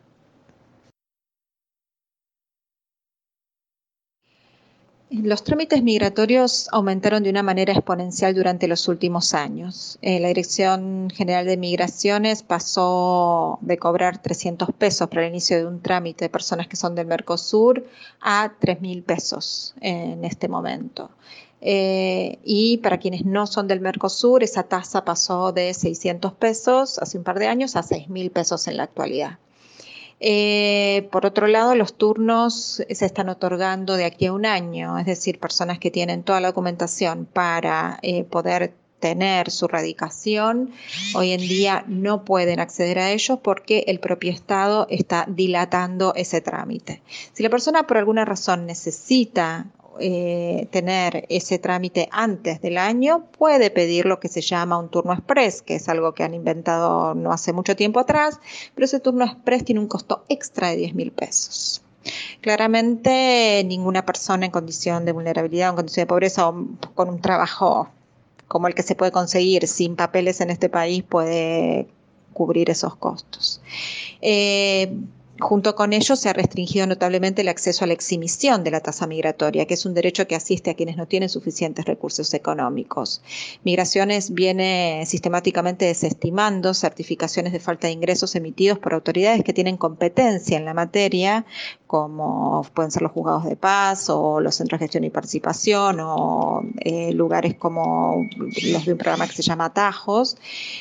Los trámites migratorios aumentaron de una manera exponencial durante los últimos años. La Dirección General de Migraciones pasó de cobrar 300 pesos para el inicio de un trámite de personas que son del Mercosur a 3.000 pesos en este momento. Y para quienes no son del Mercosur, esa tasa pasó de 600 pesos hace un par de años a 6.000 pesos en la actualidad. Por otro lado, los turnos se están otorgando de aquí a un año, es decir, personas que tienen toda la documentación para poder tener su radicación, hoy en día no pueden acceder a ellos porque el propio Estado está dilatando ese trámite. Si la persona por alguna razón necesita tener ese trámite antes del año, puede pedir lo que se llama un turno express, que es algo que han inventado no hace mucho tiempo atrás, pero ese turno express tiene un costo extra de 10.000 pesos. Claramente ninguna persona en condición de vulnerabilidad o en condición de pobreza o con un trabajo como el que se puede conseguir sin papeles en este país puede cubrir esos costos. Junto con ello se ha restringido notablemente el acceso a la exhibición de la tasa migratoria, que es un derecho que asiste a quienes no tienen suficientes recursos económicos. Migraciones viene sistemáticamente desestimando certificaciones de falta de ingresos emitidos por autoridades que tienen competencia en la materia, como pueden ser los juzgados de paz o los centros de gestión y participación o lugares como los de un programa que se llama Atajos.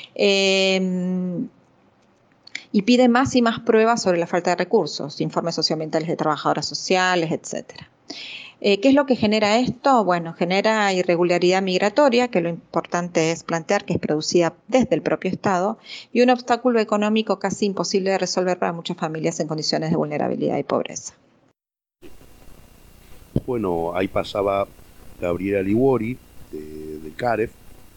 Y pide más y más pruebas sobre la falta de recursos, informes socioambientales de trabajadoras sociales, etc. ¿Qué es lo que genera esto? Bueno, genera irregularidad migratoria, que lo importante es plantear que es producida desde el propio Estado, y un obstáculo económico casi imposible de resolver para muchas familias en condiciones de vulnerabilidad y pobreza. Bueno, ahí pasaba Gabriela Liguori, del CAREF.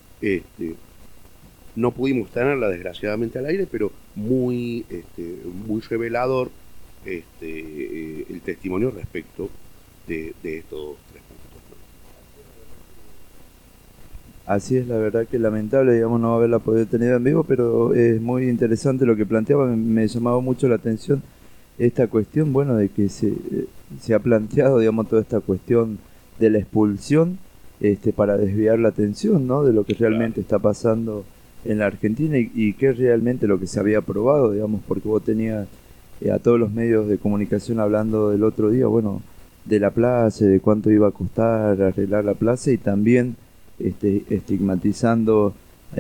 No pudimos tenerla desgraciadamente al aire, pero muy revelador el testimonio respecto de estos 3 puntos. Así es, la verdad que lamentable, digamos, no haberla podido tener en vivo, pero es muy interesante lo que planteaba, me llamaba mucho la atención esta cuestión, bueno, de que se ha planteado, digamos, toda esta cuestión de la expulsión para desviar la atención, ¿no?, de lo que realmente está pasando en la Argentina y qué es realmente lo que se había aprobado, digamos, porque vos tenías a todos los medios de comunicación hablando del otro día, bueno, de la plaza, de cuánto iba a costar arreglar la plaza y también estigmatizando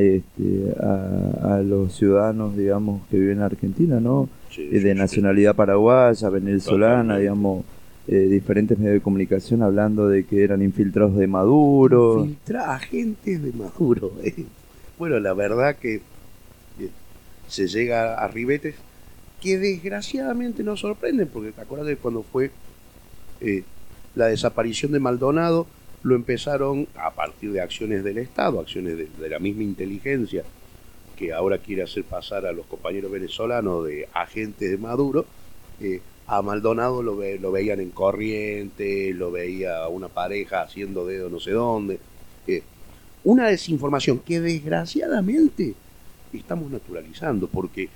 a los ciudadanos, digamos, que viven en Argentina, ¿no? De nacionalidad paraguaya, venezolana, digamos, diferentes medios de comunicación hablando de que eran infiltrados de Maduro. Agentes de Maduro. Bueno, la verdad que se llega a ribetes que desgraciadamente nos sorprenden, porque te acuerdas de cuando fue la desaparición de Maldonado, lo empezaron a partir de acciones del Estado, acciones de la misma inteligencia, que ahora quiere hacer pasar a los compañeros venezolanos de agentes de Maduro. A Maldonado lo veían en Corrientes, lo veía una pareja haciendo dedo no sé dónde. Una desinformación que desgraciadamente estamos naturalizando, porque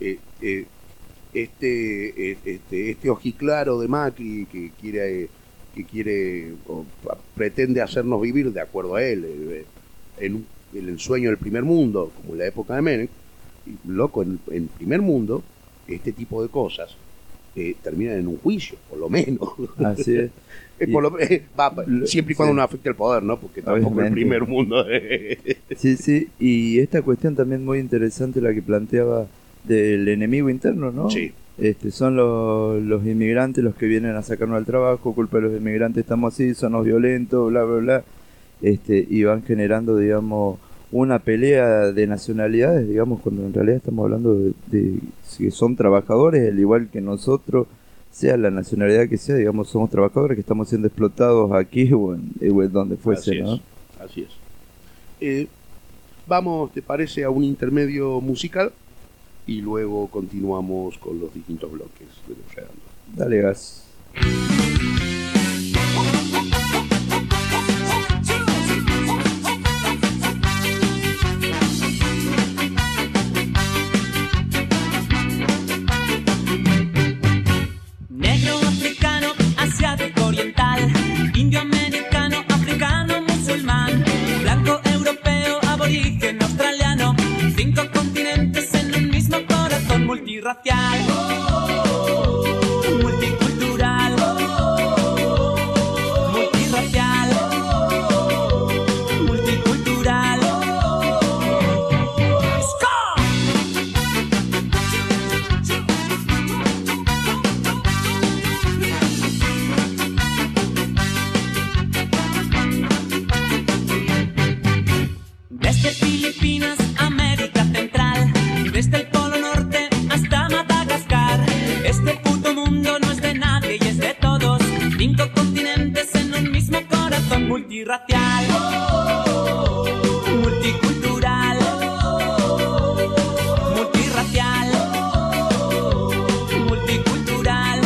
este ojiclaro de Macri que quiere o pretende hacernos vivir, de acuerdo a él, en el sueño del primer mundo, como en la época de Menem, loco, en primer mundo, este tipo de cosas terminan en un juicio, por lo menos. Así es. Siempre y cuando no afecte el poder, ¿no? Porque tampoco el primer mundo. Sí, y esta cuestión también muy interesante, la que planteaba del enemigo interno, ¿no? Sí. Son los inmigrantes los que vienen a sacarnos al trabajo, culpa de los inmigrantes estamos así, son los violentos, bla, bla, bla. Y van generando, digamos, una pelea de nacionalidades, digamos, cuando en realidad estamos hablando de que son trabajadores, al igual que nosotros, sea la nacionalidad que sea, digamos, somos trabajadores que estamos siendo explotados aquí o en donde fuese, ¿no? Así es. Vamos, ¿te parece, a un intermedio musical? Y luego continuamos con los distintos bloques de los redondos. Dale gas. Negro, africano, asiático, oriental, indio, americano, africano, musulmán, blanco, europeo, aborigen, australiano, 5 continentes en un mismo corazón, multirracial, multicultural, multirracial, multicultural. Desde Filipinas, América Central, desde el Polo Norte hasta Madagascar, este puto mundo no es de nadie y es de todos. 5 continentes en un mismo corazón, multirracial, multicultural, multirracial, multicultural.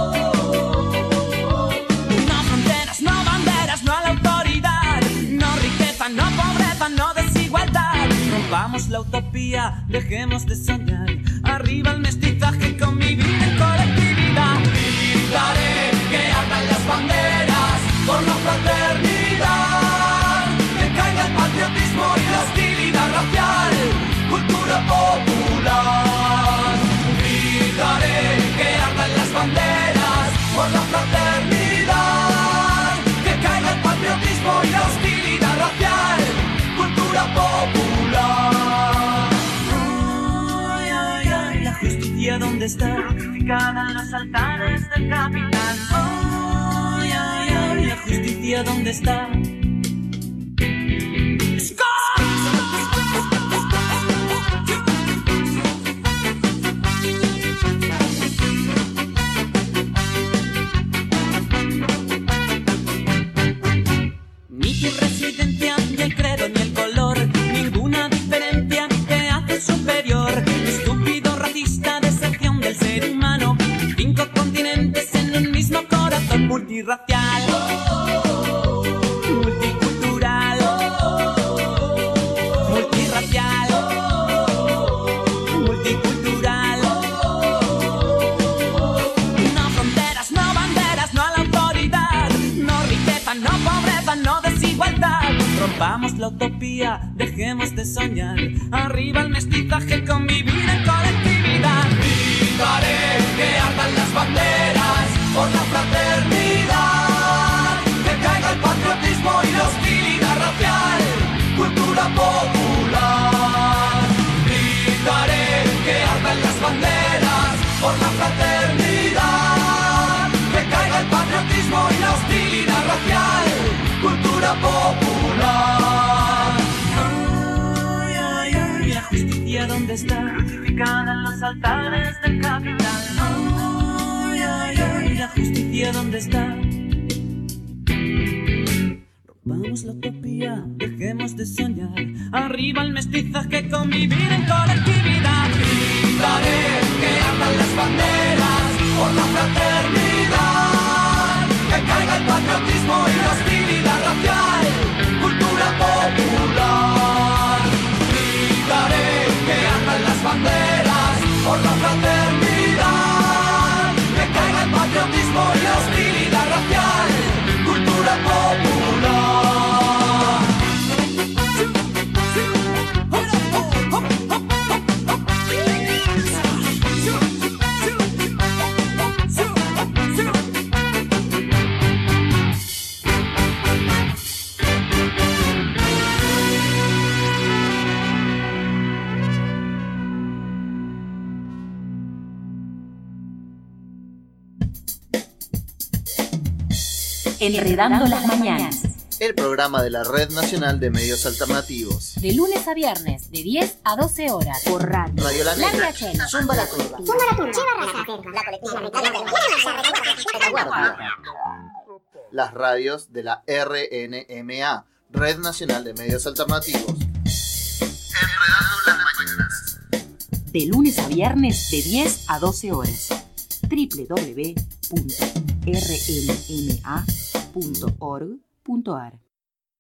No fronteras, no banderas, no a la autoridad, no riqueza, no pobreza, no desigualdad. Rompamos la utopía, dejemos de soñar. Arriba el mestizaje, convivir en colectividad. Gritaré que ardan las banderas por la fraternidad. Que caiga el patriotismo y la hostilidad racial. Cultura popular. Gritaré que ardan las banderas por la fraternidad. Que caiga el patriotismo y la hostilidad racial. Cultura popular. Ay, ay, ay, la justicia ¿dónde está? Crucificada en los altares del capital. Ay, ay, ay, la justicia ¿dónde está? Ni tu residencia, ni el credo, ni el color, ninguna diferencia te hace superior. Estúpido, racista, deserción del ser humano. 5 continentes en un mismo corazón, multirracial, multicultural, Rompamos la utopía, dejemos de soñar. Arriba el mestizaje, convivir en colectividad. Gritaré que ardan las banderas por la fraternidad. Que caiga el patriotismo y la hostilidad racial. Cultura popular. Gritaré que ardan las banderas por la fraternidad. Que caiga el patriotismo y la hostilidad racial. Cultura popular. Ay, ay, ay, la justicia ¿dónde está? Crucificada en los altares del capital. Ay, ay, ay, la justicia ¿dónde está? Rompamos la utopía, dejemos de soñar. Arriba el mestizaje, convivir en colectividad. Gritaré que ardan las banderas por la fraternidad. Que caiga el patriotismo y la hostilidad racial. Cultura popular. Gritaré que ardan las banderas por la fraternidad. Que caiga el patriotismo y la hostilidad racial. Cultura popular. Enredando las mañanas. El programa de la Red Nacional de Medios Alternativos. De lunes a viernes, de 10 a 12 horas. Por radio. Radio La Negra. Zumba la Turba. Zumba la Turba. La colectiva. Las radios de la RNMA, Red Nacional de Medios Alternativos. Enredando las mañanas. De lunes a viernes, de 10 a 12 horas. www.rnma.org.ar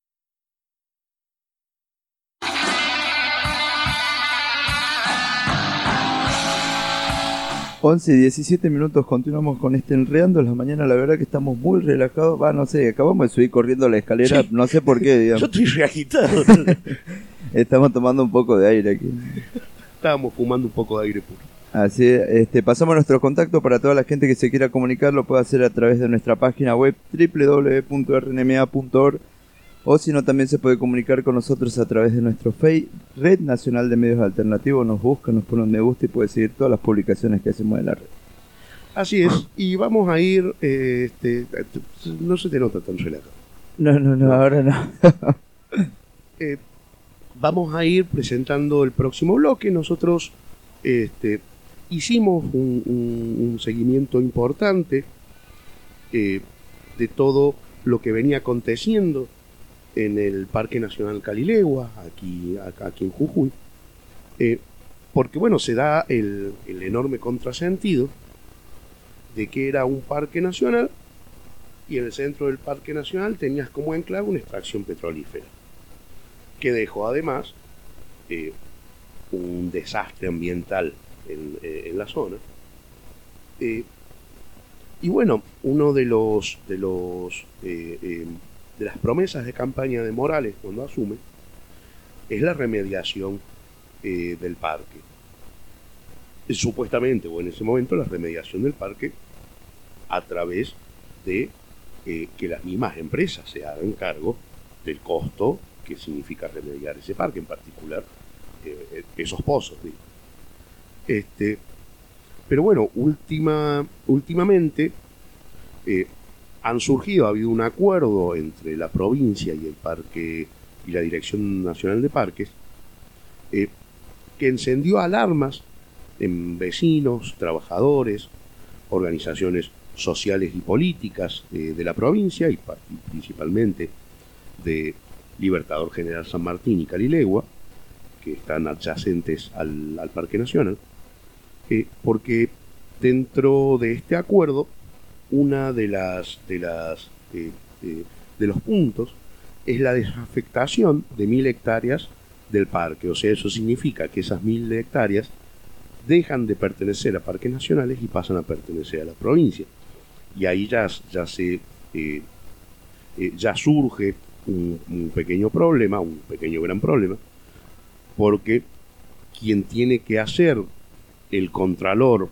11:17 continuamos con este Enredando las Mañanas. La verdad que estamos muy relajados. No sé, acabamos de subir corriendo la escalera, sí. No sé por qué, digamos. Yo estoy reagitado. Estamos tomando un poco de aire aquí. Estábamos fumando un poco de aire puro. Así es, pasamos nuestro contacto para toda la gente que se quiera comunicar, lo puede hacer a través de nuestra página web www.rnma.org, o si no también se puede comunicar con nosotros a través de nuestro Facebook, Red Nacional de Medios Alternativos. Nos busca, nos pone un me gusta y puede seguir todas las publicaciones que hacemos en la red. Así es, y vamos a ir, no se te nota tan relajado. No, ahora no. Vamos a ir presentando el próximo bloque. Nosotros hicimos un seguimiento importante de todo lo que venía aconteciendo en el Parque Nacional Calilegua, aquí en Jujuy, porque bueno, se da el enorme contrasentido de que era un parque nacional y en el centro del Parque Nacional tenías como enclave una extracción petrolífera, que dejó además un desastre ambiental en la zona. Y bueno, uno de las promesas de campaña de Morales cuando asume es la remediación del parque. Supuestamente, o en ese momento, la remediación del parque a través de que las mismas empresas se hagan cargo del costo que significa remediar ese parque, en particular esos pozos, digo. Pero bueno, últimamente han surgido, ha habido un acuerdo entre la provincia y el parque y la Dirección Nacional de Parques que encendió alarmas en vecinos, trabajadores, organizaciones sociales y políticas de la provincia y principalmente de Libertador General San Martín y Calilegua, que están adyacentes al Parque Nacional, porque dentro de este acuerdo una de los puntos es la desafectación de 1000 hectáreas del parque. O sea, eso significa que esas 1000 hectáreas dejan de pertenecer a parques nacionales y pasan a pertenecer a la provincia. Y ahí ya surge un pequeño problema, un pequeño gran problema, porque quien tiene que hacer el contralor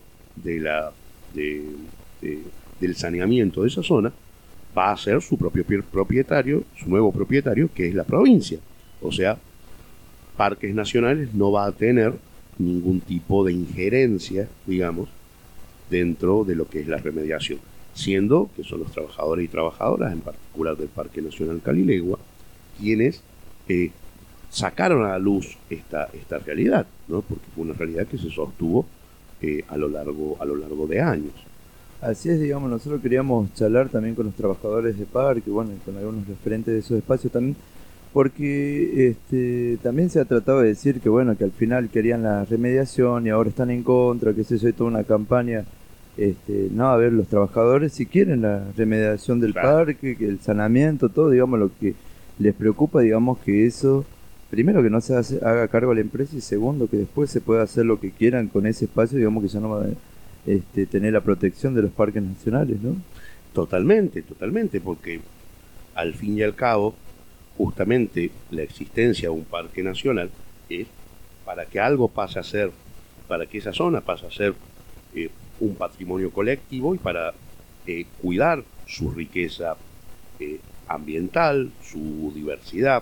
del saneamiento de esa zona va a ser su propio propietario, su nuevo propietario, que es la provincia. O sea, Parques Nacionales no va a tener ningún tipo de injerencia, digamos, dentro de lo que es la remediación, siendo que son los trabajadores y trabajadoras, en particular del Parque Nacional Calilegua, quienes sacaron a la luz esta realidad, ¿no? Porque fue una realidad que se sostuvo a lo largo de años. Así es, digamos, nosotros queríamos charlar también con los trabajadores de parque, bueno, y con algunos referentes de esos espacios también, porque también se ha tratado de decir que bueno, que al final querían la remediación y ahora están en contra, que se hizo toda una campaña. No, a ver, los trabajadores si quieren la remediación del parque, que el saneamiento, todo, digamos, lo que les preocupa, digamos, que eso, primero que no se haga cargo la empresa y segundo que después se pueda hacer lo que quieran con ese espacio, digamos, que ya no va a tener la protección de los parques nacionales, ¿no? Totalmente, porque al fin y al cabo, justamente la existencia de un parque nacional es para que algo pase a ser, para que esa zona pase a ser un patrimonio colectivo y para cuidar su riqueza ambiental, su diversidad,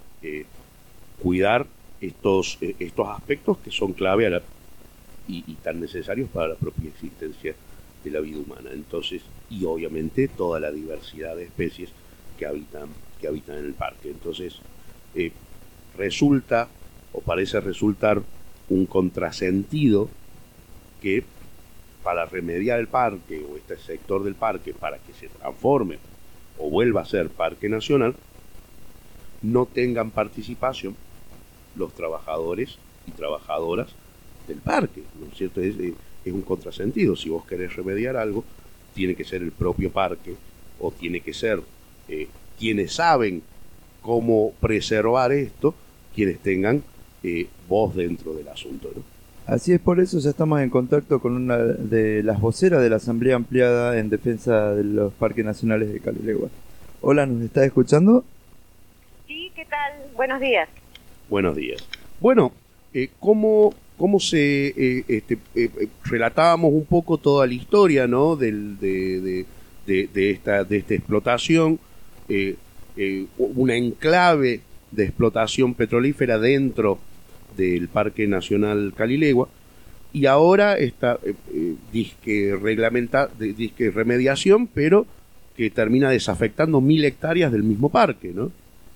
cuidar estos aspectos que son clave y tan necesarios para la propia existencia de la vida humana. Entonces, y obviamente toda la diversidad de especies que habitan en el parque. Entonces, resulta o parece resultar un contrasentido que para remediar el parque o este sector del parque para que se transforme o vuelva a ser parque nacional, no tengan participación los trabajadores y trabajadoras del parque, ¿no es cierto? Es un contrasentido. Si vos querés remediar algo, tiene que ser el propio parque o tiene que ser quienes saben cómo preservar esto, quienes tengan voz dentro del asunto, ¿no? Así es, por eso ya estamos en contacto con una de las voceras de la Asamblea Ampliada en Defensa de los Parques Nacionales de Calilegua. Hola, ¿nos está escuchando? Sí, ¿qué tal? Buenos días. Buenos días. Bueno, ¿cómo se relatábamos un poco toda la historia, ¿no? de esta explotación, una enclave de explotación petrolífera dentro del Parque Nacional Calilegua, y ahora esta disque remediación, pero que termina desafectando 1000 hectáreas del mismo parque, ¿no?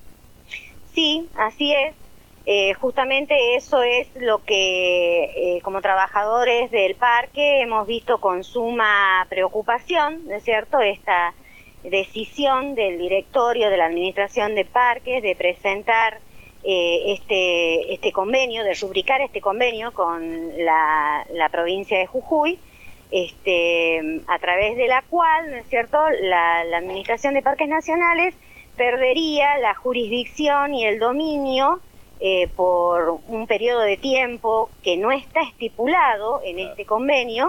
Sí, así es. Justamente eso es lo que como trabajadores del parque hemos visto con suma preocupación, ¿no es cierto? Esta decisión del directorio de la Administración de Parques de presentar este convenio, de rubricar este convenio con la provincia de Jujuy, a través de la cual, ¿no es cierto?, la Administración de Parques Nacionales perdería la jurisdicción y el dominio por un periodo de tiempo que no está estipulado en este convenio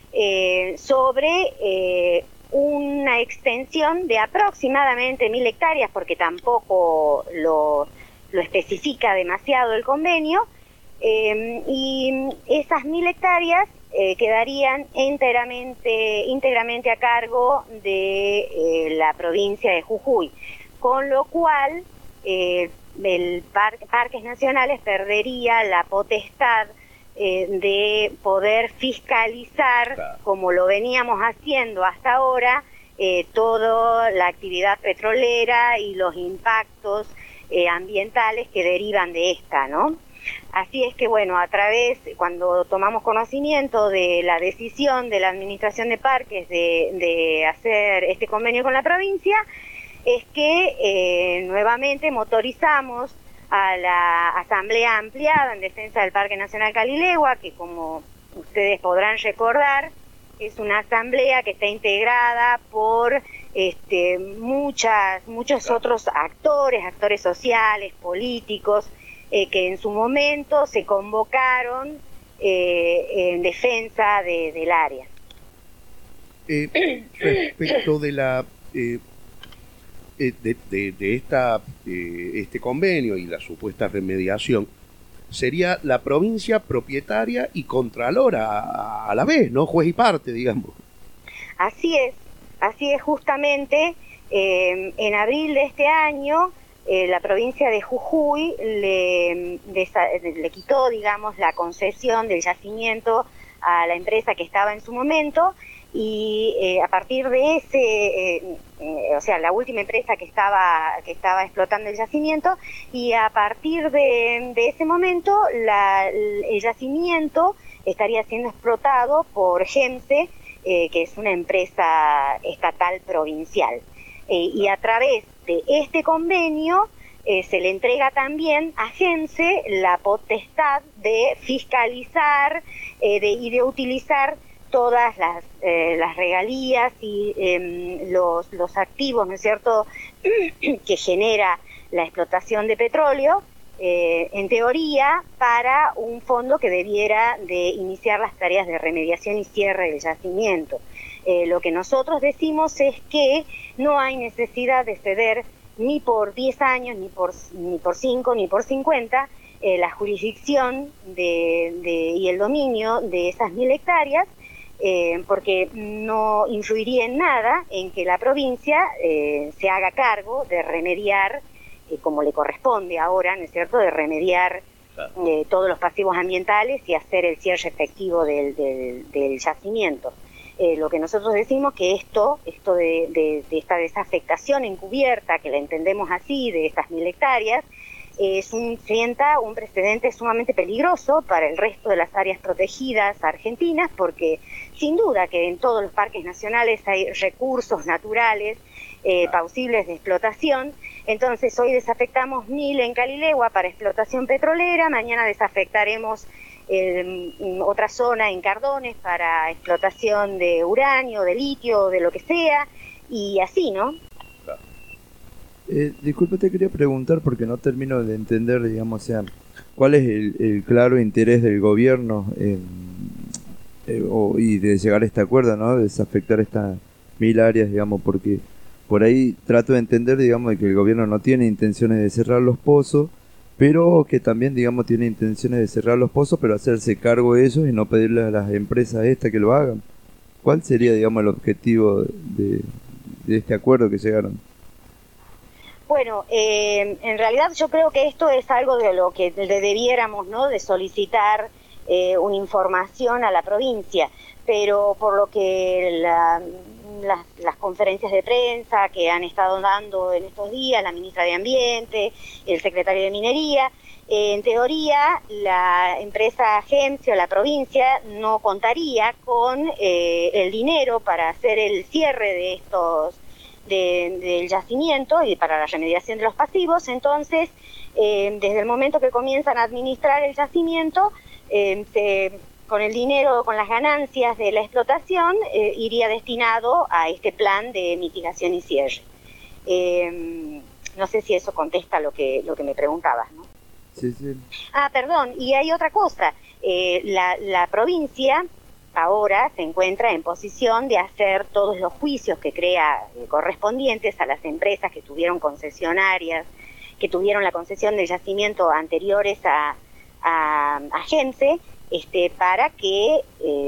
sobre una extensión de aproximadamente 1000 hectáreas, porque tampoco lo especifica demasiado el convenio, y esas 1000 hectáreas quedarían íntegramente a cargo de la provincia de Jujuy, con lo cual el Parques Nacionales perdería la potestad de poder fiscalizar, como lo veníamos haciendo hasta ahora, toda la actividad petrolera y los impactos ambientales que derivan de esta, ¿no? Así es que, bueno, cuando tomamos conocimiento de la decisión de la Administración de Parques de hacer este convenio con la provincia, es que nuevamente motorizamos a la Asamblea Ampliada en Defensa del Parque Nacional Calilegua, que como ustedes podrán recordar, es una asamblea que está integrada por muchos otros actores sociales, políticos, que en su momento se convocaron en defensa del área. Respecto de este convenio y la supuesta remediación sería la provincia propietaria y contralora a la vez, ¿no? Juez y parte, digamos. Así es justamente. En abril de este año, la provincia de Jujuy le quitó, digamos, la concesión del yacimiento a la empresa que estaba en su momento, y a partir de o sea, la última empresa que estaba explotando el yacimiento, y a partir de ese momento el yacimiento estaría siendo explotado por GEMSE, que es una empresa estatal provincial. Y a través de este convenio se le entrega también a GEMSE la potestad de fiscalizar y de utilizar todas las regalías y los activos, ¿no es cierto?, que genera la explotación de petróleo, en teoría, para un fondo que debiera de iniciar las tareas de remediación y cierre del yacimiento. Lo que nosotros decimos es que no hay necesidad de ceder ni por 10 años, ni por 5, ni por 50, la jurisdicción y el dominio de esas 1000 hectáreas, porque no influiría en nada en que la provincia se haga cargo de remediar, como le corresponde ahora, ¿no es cierto?, de remediar todos los pasivos ambientales y hacer el cierre efectivo del yacimiento. Lo que nosotros decimos que esto de esta desafectación encubierta, que la entendemos así, de estas 1000 hectáreas, sienta un precedente sumamente peligroso para el resto de las áreas protegidas argentinas, porque sin duda que en todos los parques nacionales hay recursos naturales plausibles de explotación. Entonces hoy desafectamos 1000 en Calilegua para explotación petrolera, mañana desafectaremos otra zona en Cardones para explotación de uranio, de litio, de lo que sea, y así, ¿no? Disculpe, te quería preguntar porque no termino de entender, digamos, o sea, ¿cuál es el claro interés del gobierno y de llegar a este acuerdo, ¿no?, de desafectar estas 1000 áreas, digamos, porque por ahí trato de entender, digamos, de que el gobierno no tiene intenciones de cerrar los pozos, pero que también, digamos, tiene intenciones de cerrar los pozos, pero hacerse cargo de ellos y no pedirle a las empresas estas que lo hagan. ¿Cuál sería, digamos, el objetivo de este acuerdo que llegaron? Bueno, en realidad yo creo que esto es algo de lo que debiéramos, ¿no?, de solicitar una información a la provincia, pero por lo que las conferencias de prensa que han estado dando en estos días, la ministra de Ambiente, el secretario de Minería, en teoría la empresa GEMSE o la provincia no contaría con el dinero para hacer el cierre del yacimiento y para la remediación de los pasivos. Entonces, desde el momento que comienzan a administrar el yacimiento, con el dinero, con las ganancias de la explotación, iría destinado a este plan de mitigación y cierre. No sé si eso contesta lo que me preguntabas, ¿no? Sí, sí. Ah, perdón, y hay otra cosa. La provincia ahora se encuentra en posición de hacer todos los juicios que crea correspondientes a las empresas que tuvieron concesionarias, que tuvieron la concesión del yacimiento anteriores a GEMSE, para que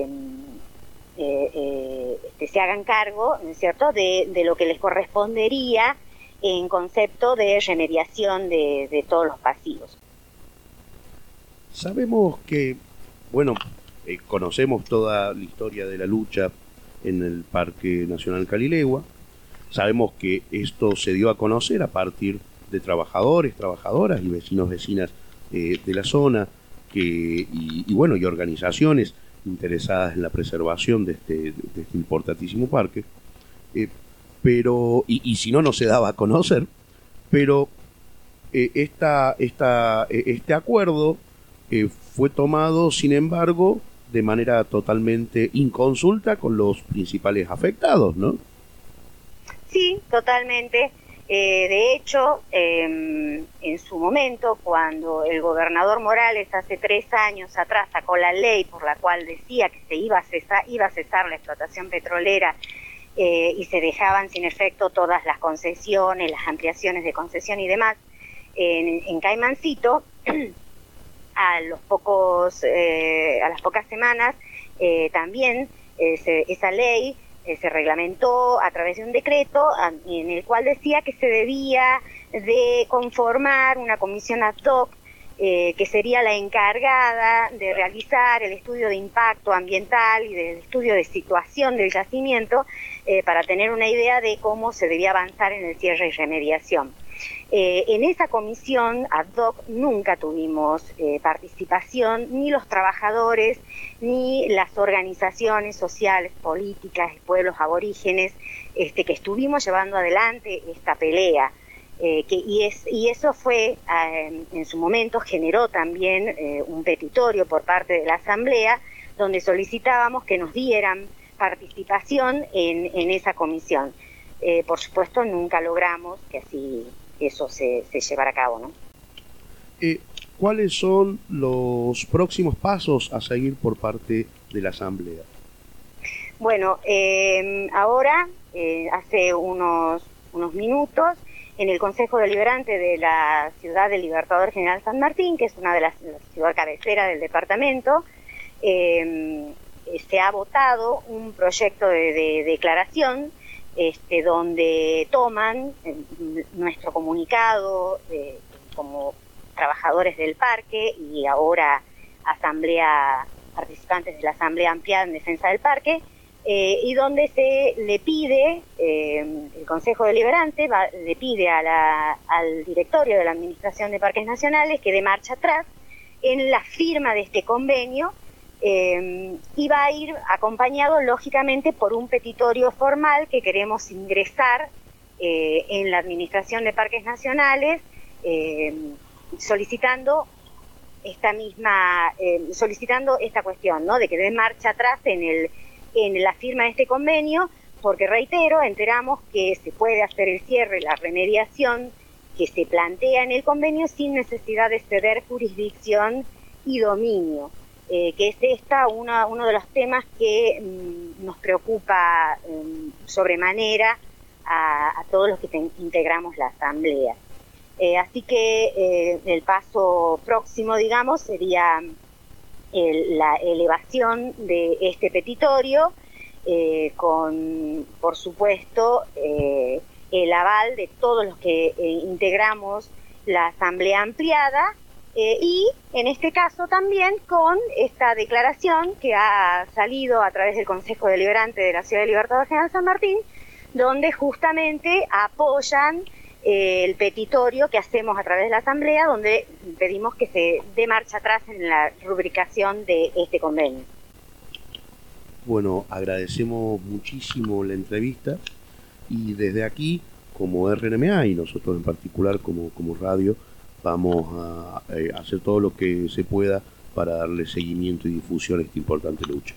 se hagan cargo, ¿no es cierto?, de lo que les correspondería en concepto de remediación de todos los pasivos. Sabemos que, bueno, conocemos toda la historia de la lucha en el Parque Nacional Calilegua. Sabemos que esto se dio a conocer a partir de trabajadores, trabajadoras y vecinos, vecinas de la zona, y organizaciones interesadas en la preservación de este importantísimo parque, pero si no se daba a conocer, pero este acuerdo fue tomado, sin embargo, de manera totalmente inconsulta con los principales afectados, ¿no? Sí, totalmente. De hecho, en su momento, cuando el gobernador Morales hace 3 años atrás sacó la ley por la cual decía que se iba a cesar la explotación petrolera y se dejaban sin efecto todas las concesiones, las ampliaciones de concesión y demás en Caimancito. A las pocas semanas también esa ley se reglamentó a través de un decreto en el cual decía que se debía de conformar una comisión ad hoc que sería la encargada de realizar el estudio de impacto ambiental y del estudio de situación del yacimiento para tener una idea de cómo se debía avanzar en el cierre y remediación. En esa comisión ad hoc nunca tuvimos participación, ni los trabajadores, ni las organizaciones sociales, políticas, pueblos aborígenes, que estuvimos llevando adelante esta pelea. Y eso fue, en su momento, generó también un petitorio por parte de la Asamblea, donde solicitábamos que nos dieran participación en esa comisión. Por supuesto, nunca logramos que así eso se llevara a cabo, ¿no? ¿Cuáles son los próximos pasos a seguir por parte de la Asamblea? Bueno, ahora, hace unos minutos, en el Consejo Deliberante de la ciudad del Libertador General San Martín, que es una de las ciudades cabecera del departamento, se ha votado un proyecto de declaración donde toman nuestro comunicado como trabajadores del parque y ahora participantes de la Asamblea Ampliada en Defensa del Parque, y donde se le pide, el Consejo Deliberante le pide al directorio de la Administración de Parques Nacionales que dé marcha atrás en la firma de este convenio, y va a ir acompañado lógicamente por un petitorio formal que queremos ingresar en la Administración de Parques Nacionales, solicitando esta cuestión, ¿no?, de que dé marcha atrás en la firma de este convenio, porque reitero, enteramos que se puede hacer el cierre, la remediación que se plantea en el convenio sin necesidad de ceder jurisdicción y dominio, que es uno de los temas que nos preocupa sobremanera a todos los que integramos la Asamblea. Así que el paso próximo, digamos, sería la elevación de este petitorio con, por supuesto, el aval de todos los que integramos la Asamblea Ampliada, y en este caso también con esta declaración que ha salido a través del Consejo Deliberante de la Ciudad del Libertador General San Martín, donde justamente apoyan el petitorio que hacemos a través de la Asamblea, donde pedimos que se dé marcha atrás en la rubricación de este convenio. Bueno, agradecemos muchísimo la entrevista y desde aquí, como RNMA y nosotros en particular como radio, vamos a hacer todo lo que se pueda para darle seguimiento y difusión a esta importante lucha.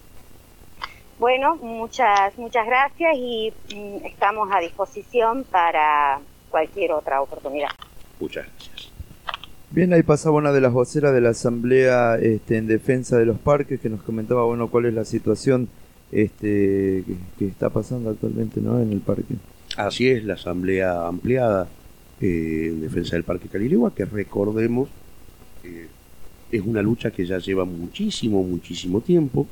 Bueno, muchas gracias y estamos a disposición para cualquier otra oportunidad. Muchas gracias. Bien, ahí pasaba una de las voceras de la Asamblea en defensa de los parques, que nos comentaba, bueno, cuál es la situación que está pasando actualmente, ¿no?, en el parque. Así es, la Asamblea Ampliada en defensa del Parque Calilegua, que recordemos, es una lucha que ya lleva muchísimo tiempo.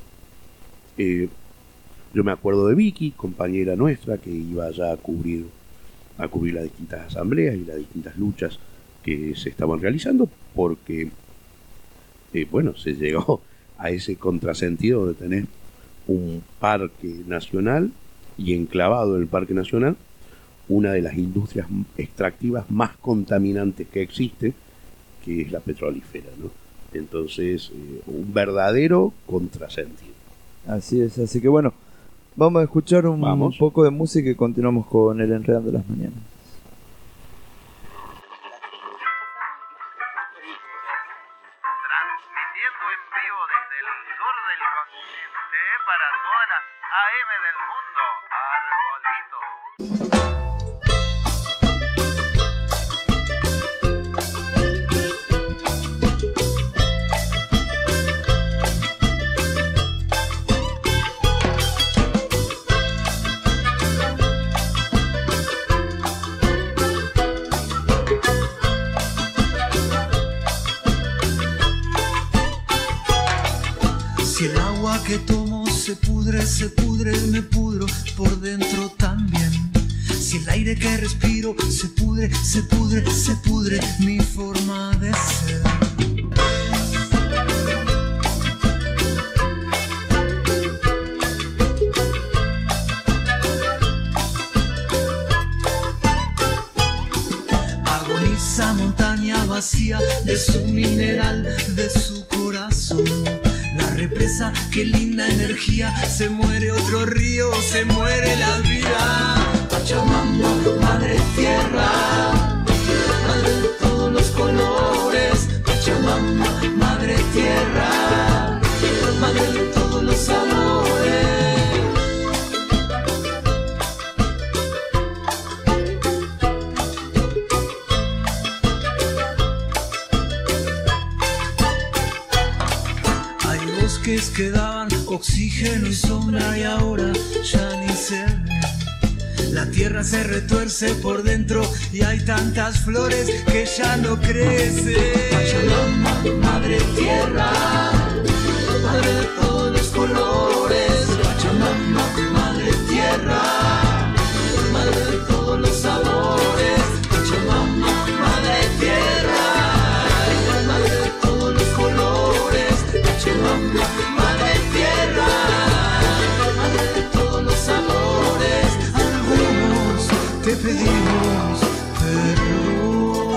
Yo me acuerdo de Vicky, compañera nuestra, que iba allá a cubrir las distintas asambleas y las distintas luchas que se estaban realizando, porque se llegó a ese contrasentido de tener un parque nacional y enclavado en el Parque Nacional una de las industrias extractivas más contaminantes que existe, que es la petrolífera, ¿no? Entonces, un verdadero contrasentido. Así es, así que bueno, vamos a escuchar un poco de música y continuamos con el Enredando las Mañanas. Transmitiendo en vivo desde el sur del continente para todas las AM del mundo. Arbolito. pudre, me pudro por dentro también. Si el aire que respiro se pudre, mi forma de ser. Agoniza montaña vacía de su mineral, de su corazón. La represa, qué linda energía, se muere otro río, se muere la vida. Pachamama, madre tierra, madre de todos los colores. Pachamama, madre tierra, madre de todos los sabores. Que daban oxígeno y sombra y ahora ya ni se ven. La tierra se retuerce por dentro y hay tantas flores que ya no crecen. Pachamama, madre tierra, madre de todos los colores. Pachamama, madre tierra, madre de todos los sabores. Pachamama, madre tierra, madre de todos los colores. Pachamama, madre tierra, madre de todos los sabores. Algunos te pedimos perdón.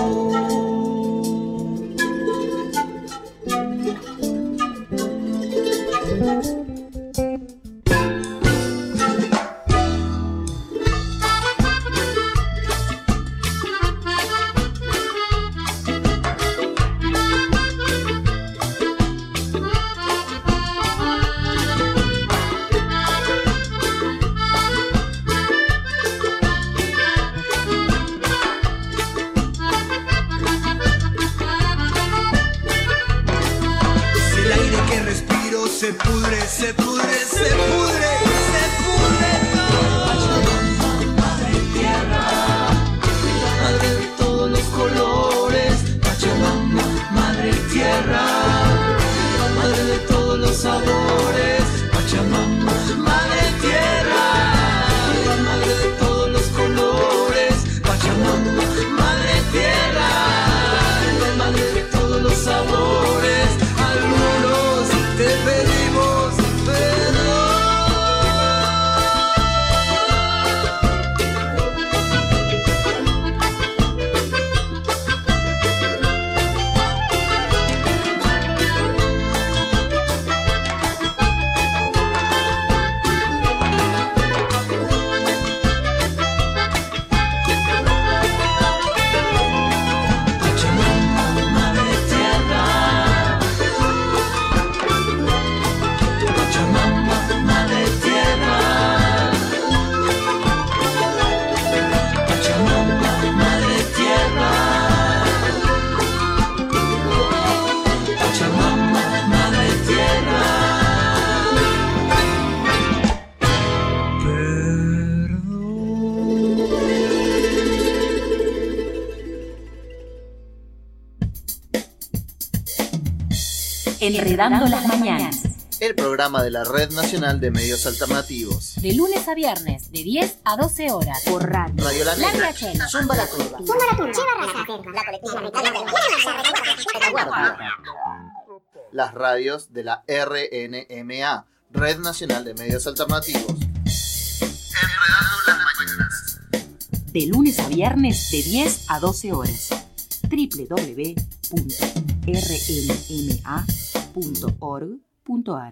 Se pudre, se pudre, se pudre, se pudre todo. Pachamama, madre tierra, madre de todos los colores. Pachamama, madre tierra, madre de todos los sabores. Pachamama, madre tierra, madre de todos los colores. Pachamama, madre tierra, madre de todos los sabores. Algunos te pedimos perdón. Pachamama, madre tierra, Pachamama, madre tierra, Pachamama, madre tierra, Pachamama, madre tierra. Enredando las mañanas. El programa de la Red Nacional de Medios Alternativos. De lunes a viernes, de 10 a 12 horas. Por radio. Radio La Negra. Zumba la turba. La colectiva. Las radios de la RNMA, Red Nacional de Medios Alternativos. Enredando las mañanas. De lunes a viernes, de 10 a 12 horas. www.rnma.org.ar.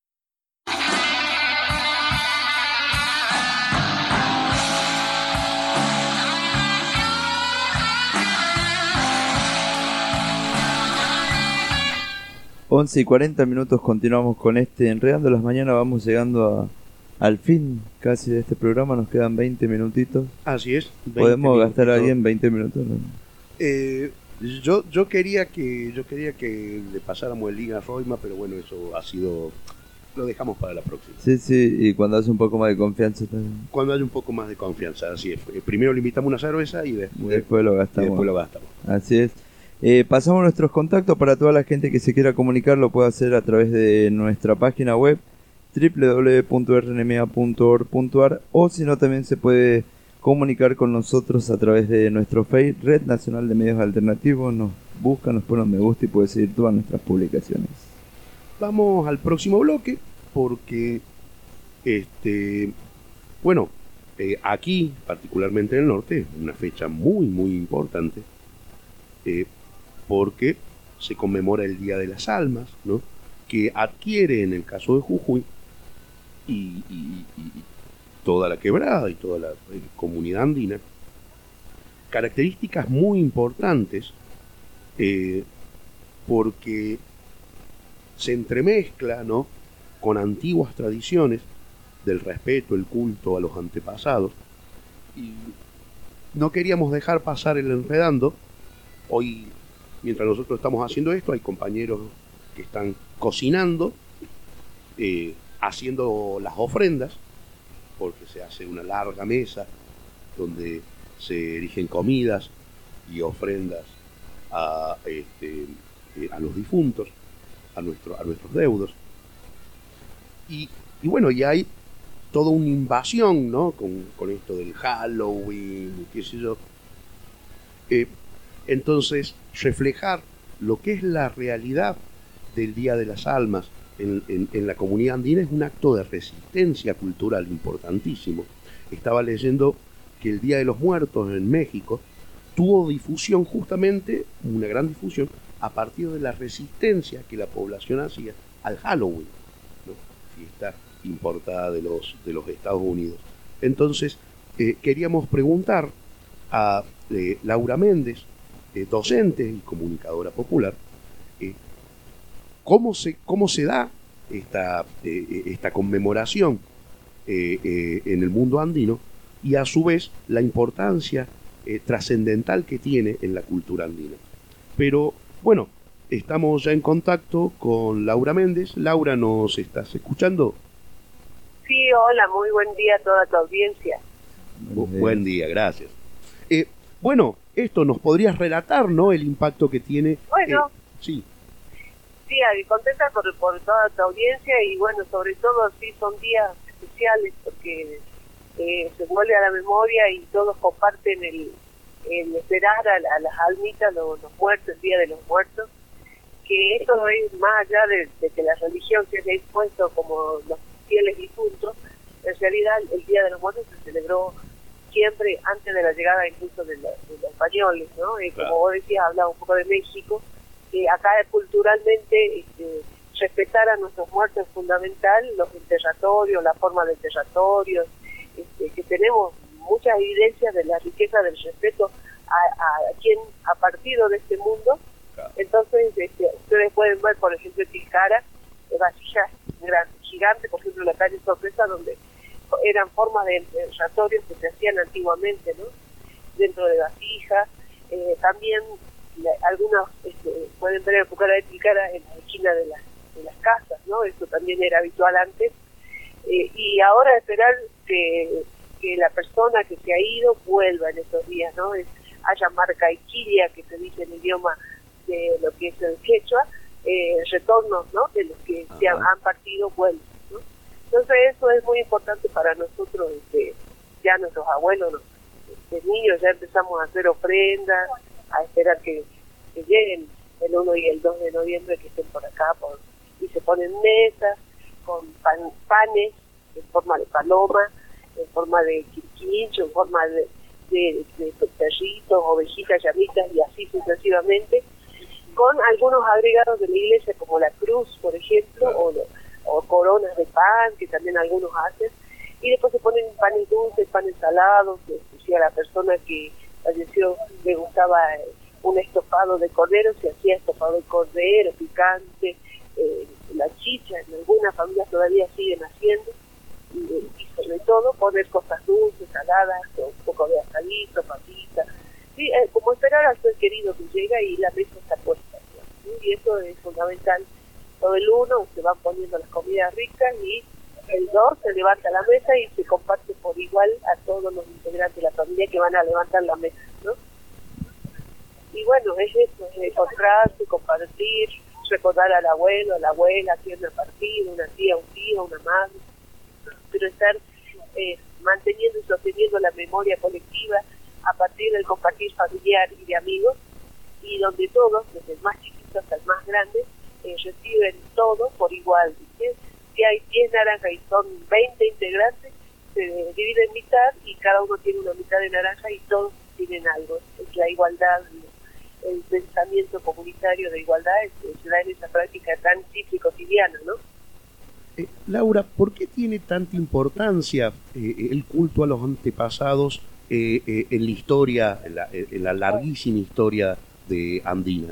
Once y 40 minutos, continuamos con este Enredando las Mañanas. Vamos llegando al fin casi de este programa. Nos quedan 20 minutitos. Así es. Podemos gastar ahí en 20 minutos, ¿no? Yo quería que le pasáramos el link a Roima, pero bueno, eso ha sido... Lo dejamos para la próxima. Sí, sí, y cuando hace un poco más de confianza también. Cuando haya un poco más de confianza, así es. Primero le invitamos una cerveza y después lo gastamos. Así es. Pasamos nuestros contactos para toda la gente que se quiera comunicar. Lo puede hacer a través de nuestra página web www.rnma.org.ar, o si no también se puede comunicar con nosotros a través de nuestro Facebook, Red Nacional de Medios Alternativos. Nos busca, nos pone un me gusta y puede seguir todas nuestras publicaciones. Vamos al próximo bloque porque bueno, aquí, particularmente en el norte, es una fecha muy importante, porque se conmemora el Día de las Almas, ¿no? Que adquiere, en el caso de Jujuy y toda la quebrada y toda la comunidad andina, características muy importantes, porque se entremezcla, ¿no?, con antiguas tradiciones del respeto, el culto a los antepasados, y no queríamos dejar pasar el enredando. Hoy, mientras nosotros estamos haciendo esto, hay compañeros que están cocinando, haciendo las ofrendas, porque se hace una larga mesa donde se erigen comidas y ofrendas a los difuntos, a nuestros deudos, y bueno, y hay toda una invasión, ¿no?, con esto del Halloween, qué sé yo. Entonces, reflejar lo que es la realidad del Día de las Almas en la comunidad andina es un acto de resistencia cultural importantísimo. Estaba leyendo que el Día de los Muertos en México tuvo difusión, justamente una gran difusión, a partir de la resistencia que la población hacía al Halloween, ¿no?, fiesta importada de los Estados Unidos. Entonces, queríamos preguntar a Laura Méndez, docente y comunicadora popular, cómo se da esta conmemoración en el mundo andino, y a su vez la importancia trascendental que tiene en la cultura andina. Pero bueno, estamos ya en contacto con Laura Méndez. Laura, ¿nos estás escuchando? Sí, hola, muy buen día a toda tu audiencia. Buen día, gracias. Bueno, esto nos podrías relatar, ¿no?, el impacto que tiene. Bueno, sí, contenta por toda tu audiencia, y bueno, sobre todo sí son días especiales porque se vuelve a la memoria y todos comparten el esperar a las almitas, los muertos, el Día de los Muertos, que esto es más allá de que la religión se haya impuesto como los fieles difuntos. En realidad el Día de los Muertos se celebró siempre antes de la llegada incluso de los españoles, ¿no? Claro. Como vos decías, hablaba un poco de México, que acá culturalmente respetar a nuestros muertos es fundamental, los enterratorios, la forma de enterratorios, que tenemos muchas evidencias de la riqueza del respeto a quien ha partido de este mundo. Claro. Entonces, ustedes pueden ver, por ejemplo, en Tilcara, vasijas gigantes, por ejemplo, en la calle Sorpresa, donde eran formas de enterratorios que se hacían antiguamente, ¿no?, dentro de vasijas. También algunos pueden ver el Pucara de Tilcara en la esquina de las casas, ¿no? Eso también era habitual antes. Y ahora esperar que la persona que se ha ido vuelva en esos días, ¿no? Haya marca iquilia, que se dice en el idioma de lo que es el quechua, retornos, ¿no?, de los que se han partido vuelven, ¿no? Entonces eso es muy importante para nosotros. Ya nuestros abuelos, de niños, ya empezamos a hacer ofrendas, a esperar que lleguen el 1 y el 2 de noviembre, que estén por acá, y se ponen mesas con panes en forma de paloma, en forma de quirquincho, en forma de perritos, ovejitas, llamitas, y así sucesivamente, con algunos agregados de la iglesia, como la cruz, por ejemplo, o coronas de pan, que también algunos hacen, y después se ponen panes dulces, panes salados. Si a la persona que falleció le gustaba un estofado de cordero, se hacía estofado de cordero, picante, la chicha, en algunas familias todavía siguen haciendo, y sobre todo poner cosas dulces, saladas, un poco de asadito, papitas, sí, como esperar al ser querido que llega y la mesa está puesta, ¿sí? Y eso es fundamental. Todo el 1 se van poniendo las comidas ricas, y el 2 se levanta la mesa y se comparte por igual a todos los integrantes de la familia que van a levantar la mesa, ¿no? Y bueno, es eso, es encontrarse, compartir, recordar al abuelo, a la abuela, haciendo partido, una tía, un tío, una madre, pero estar manteniendo y sosteniendo la memoria colectiva a partir del compartir familiar y de amigos, y donde todos, desde el más chiquito hasta el más grande, reciben todo por igual. ¿Viste? Si hay 10 naranjas y son 20 integrantes, se divide en mitad y cada uno tiene una mitad de naranja y todos tienen algo. Es la igualdad, el pensamiento comunitario de igualdad se da en esa práctica tan simple y cotidiana, ¿no? Laura, ¿por qué tiene tanta importancia el culto a los antepasados en la historia, en la larguísima historia de andina?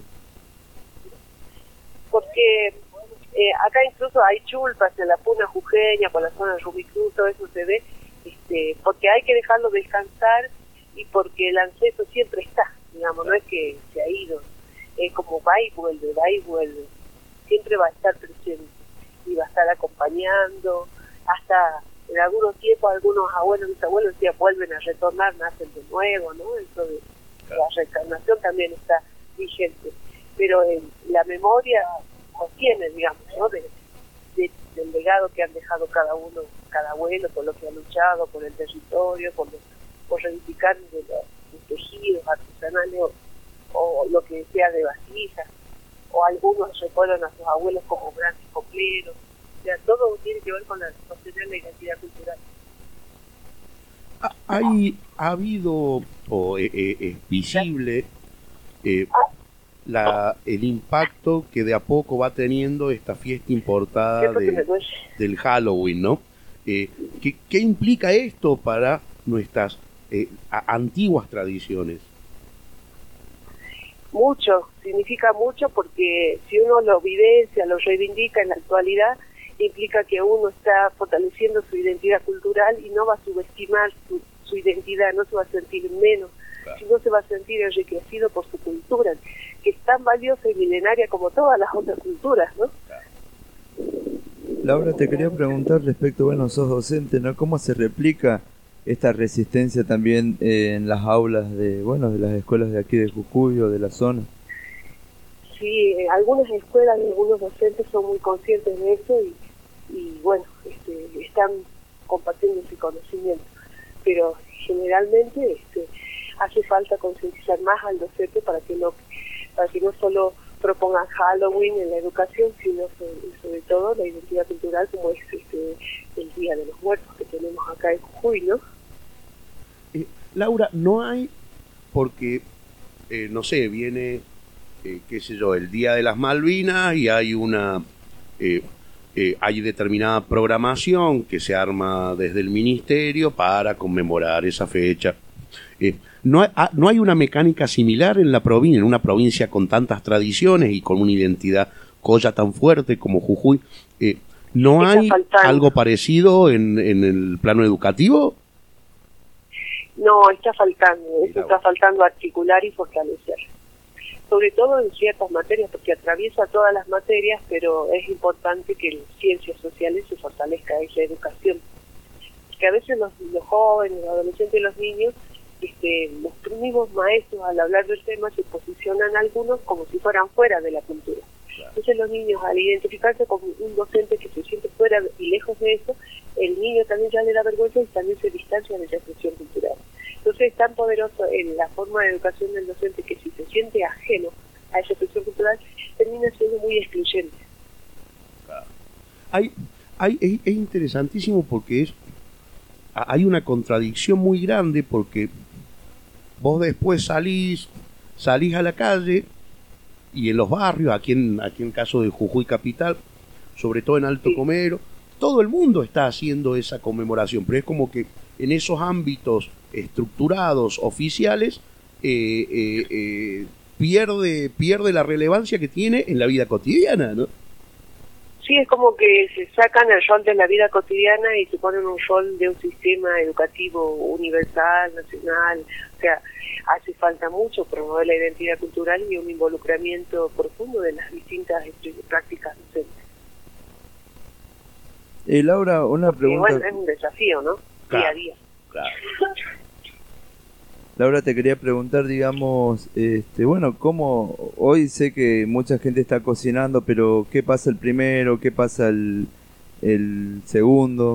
Porque acá incluso hay chulpas en la puna jujeña, por la zona de Rumicruz, todo eso se ve, porque hay que dejarlo descansar y porque el ancestro siempre está, digamos, no es que se ha ido, es como va y vuelve, siempre va a estar presente y va a estar acompañando, hasta en algunos tiempos algunos abuelos y bisabuelos decían vuelven a retornar, nacen de nuevo, ¿no? Eso de la reencarnación también está vigente, pero la memoria contiene, digamos, ¿no? del legado que han dejado cada uno, cada abuelo, por lo que ha luchado, por el territorio, por reivindicar de los tejidos artesanales o lo que sea de vasijas, o algunos recuerdan a sus abuelos como grandes copleros. O sea, todo tiene que ver con sostener la identidad cultural. Ha habido, o es visible, el impacto que de a poco va teniendo esta fiesta importada del Halloween, ¿no? ¿Qué implica esto para nuestras antiguas tradiciones? Mucho, significa mucho, porque si uno lo vivencia, lo reivindica en la actualidad, implica que uno está fortaleciendo su identidad cultural y no va a subestimar su identidad, no se va a sentir menos, sino se va a sentir enriquecido por su cultura, que es tan valiosa y milenaria como todas las otras culturas, ¿no? Laura, te quería preguntar respecto, bueno, sos docente, ¿no? ¿Cómo se replica esta resistencia también en las aulas de las escuelas de aquí de Jujuy o de la zona? Sí, algunas escuelas y algunos docentes son muy conscientes de eso y bueno, están compartiendo ese conocimiento, pero generalmente hace falta concientizar más al docente para que no solo propongan Halloween en la educación, sino sobre todo la identidad cultural, como es el Día de los Muertos que tenemos acá en Jujuy, ¿no? Laura, no hay, porque, no sé, viene, qué sé yo, el Día de las Malvinas y hay hay determinada programación que se arma desde el ministerio para conmemorar esa fecha. ¿No hay una mecánica similar en la provincia, en una provincia con tantas tradiciones y con una identidad colla tan fuerte como Jujuy? ¿No hay algo parecido en el plano educativo? No, está faltando articular y fortalecer. Sobre todo en ciertas materias, porque atraviesa todas las materias, pero es importante que en ciencias sociales se fortalezca esa educación. Porque a veces los jóvenes, los adolescentes y los niños, los mismos maestros al hablar del tema se posicionan algunos como si fueran fuera de la cultura. Entonces los niños, al identificarse con un docente que se siente fuera y lejos de eso, el niño también ya le da vergüenza y también se distancia de esa expresión cultural. Entonces es tan poderoso en la forma de educación del docente que si se siente ajeno a esa expresión cultural, termina siendo muy excluyente. Es interesantísimo porque hay una contradicción muy grande, porque vos después salís a la calle y en los barrios, aquí en el caso de Jujuy Capital, sobre todo en Alto Comero, todo el mundo está haciendo esa conmemoración, pero es como que en esos ámbitos estructurados, oficiales, pierde la relevancia que tiene en la vida cotidiana, ¿no? Sí, es como que se sacan el rol de la vida cotidiana y se ponen un rol de un sistema educativo universal, nacional. O sea, hace falta mucho promover la identidad cultural y un involucramiento profundo de las distintas prácticas docentes. Laura, una pregunta. Igual es un desafío, ¿no? Claro, día a día. Claro. Laura, te quería preguntar, digamos, bueno, ¿cómo hoy sé que mucha gente está cocinando, pero qué pasa el primero, qué pasa el segundo?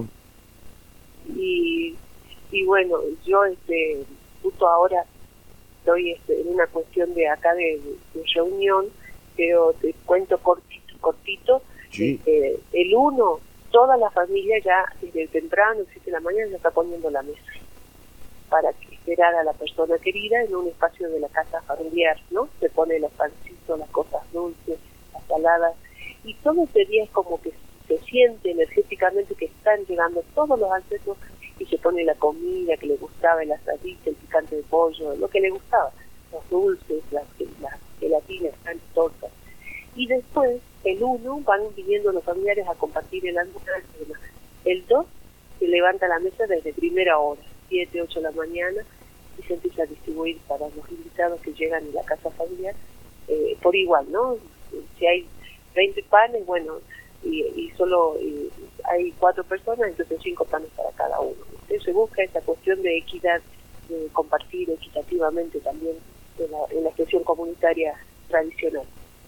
Y bueno, yo justo ahora estoy en una cuestión de acá de reunión, pero te cuento cortito. Sí. El 1, toda la familia ya desde temprano, 7 de la mañana, ya está poniendo la mesa para esperar a la persona querida en un espacio de la casa familiar, ¿no? Se pone los pancitos, las cosas dulces, las saladas, y todo ese día es como que se siente energéticamente que están llegando todos los ancestros y se pone la comida que le gustaba, el asadito, el picante de pollo, lo que le gustaba, los dulces, las gelatinas, las tortas. Y después, el 1, van viniendo los familiares a compartir el almuerzo. El 2, se levanta la mesa desde primera hora, 7, 8 de la mañana, y se empieza a distribuir para los invitados que llegan a la casa familiar, por igual, ¿no? Si hay 20 panes, bueno, y solo hay 4 personas, entonces 5 panes para cada uno. Entonces se busca esa cuestión de equidad, de compartir equitativamente también en la expresión comunitaria tradicional.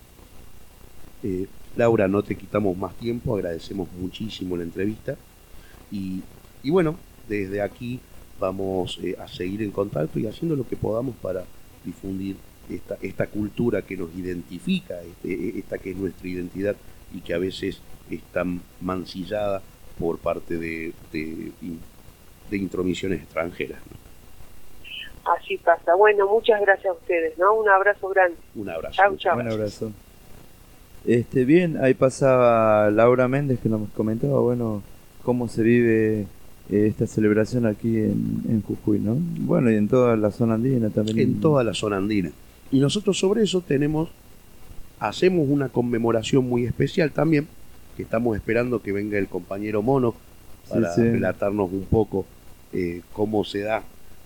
Laura, no te quitamos más tiempo, agradecemos muchísimo la entrevista y bueno, desde aquí vamos a seguir en contacto y haciendo lo que podamos para difundir esta cultura que nos identifica, esta que es nuestra identidad y que a veces es tan mancillada por parte de intromisiones extranjeras, ¿no? Así pasa. Bueno, muchas gracias a ustedes, ¿no? Un abrazo grande. Un abrazo. Chau, chau. Un abrazo. Bien, ahí pasaba Laura Méndez que nos comentaba, bueno, cómo se vive esta celebración aquí en Jujuy, ¿no? Bueno, y en toda la zona andina también. En toda la zona andina. Y nosotros sobre eso hacemos una conmemoración muy especial también, que estamos esperando que venga el compañero Mono para relatarnos un poco cómo se da.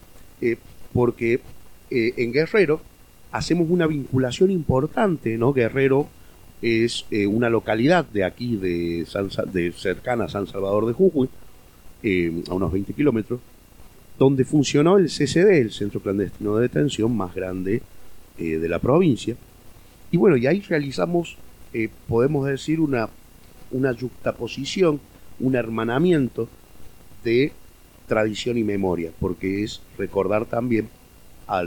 Porque en Guerrero hacemos una vinculación importante, ¿no? Guerrero es una localidad de aquí, de cercana a San Salvador de Jujuy, a unos 20 kilómetros, donde funcionó el CCD, el Centro Clandestino de Detención más grande de la provincia. Y bueno, y ahí realizamos, podemos decir, una yuxtaposición, un hermanamiento de tradición y memoria, porque es recordar también a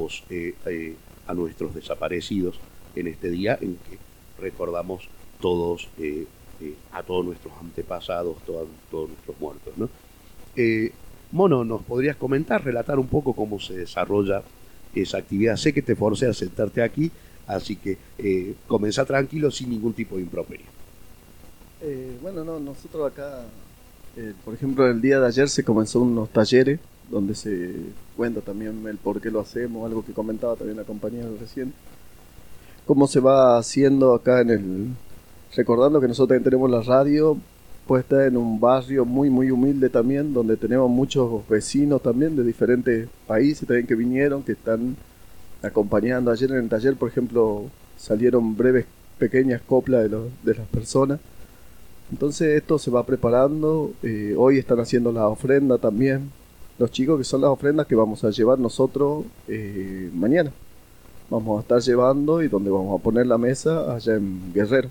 nuestros desaparecidos en este día en que recordamos todos a todos nuestros antepasados, todos nuestros muertos, ¿no? Mono, ¿nos podrías comentar, relatar un poco cómo se desarrolla esa actividad? Sé que te forcé a sentarte aquí, así que comenzá tranquilo sin ningún tipo de improperio. Bueno, nosotros acá, por ejemplo, el día de ayer se comenzó unos talleres donde se cuenta también el por qué lo hacemos, algo que comentaba también la compañera recién. Cómo se va haciendo acá recordando que nosotros también tenemos la radio puesta en un barrio muy muy humilde también, donde tenemos muchos vecinos también de diferentes países también que vinieron, que están acompañando. Ayer en el taller, por ejemplo, salieron breves pequeñas coplas de las personas. Entonces esto se va preparando. Hoy están haciendo la ofrenda también los chicos, que son las ofrendas que vamos a llevar nosotros mañana. Vamos a estar llevando y donde vamos a poner la mesa allá en Guerrero.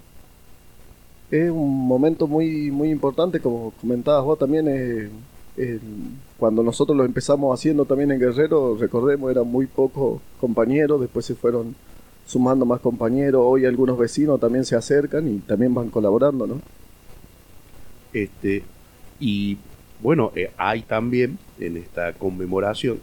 Es un momento muy muy importante, como comentabas vos también. Cuando nosotros lo empezamos haciendo también en Guerrero, recordemos, eran muy pocos compañeros, después se fueron sumando más compañeros. Hoy algunos vecinos también se acercan y también van colaborando, ¿no? Y bueno, hay también en esta conmemoración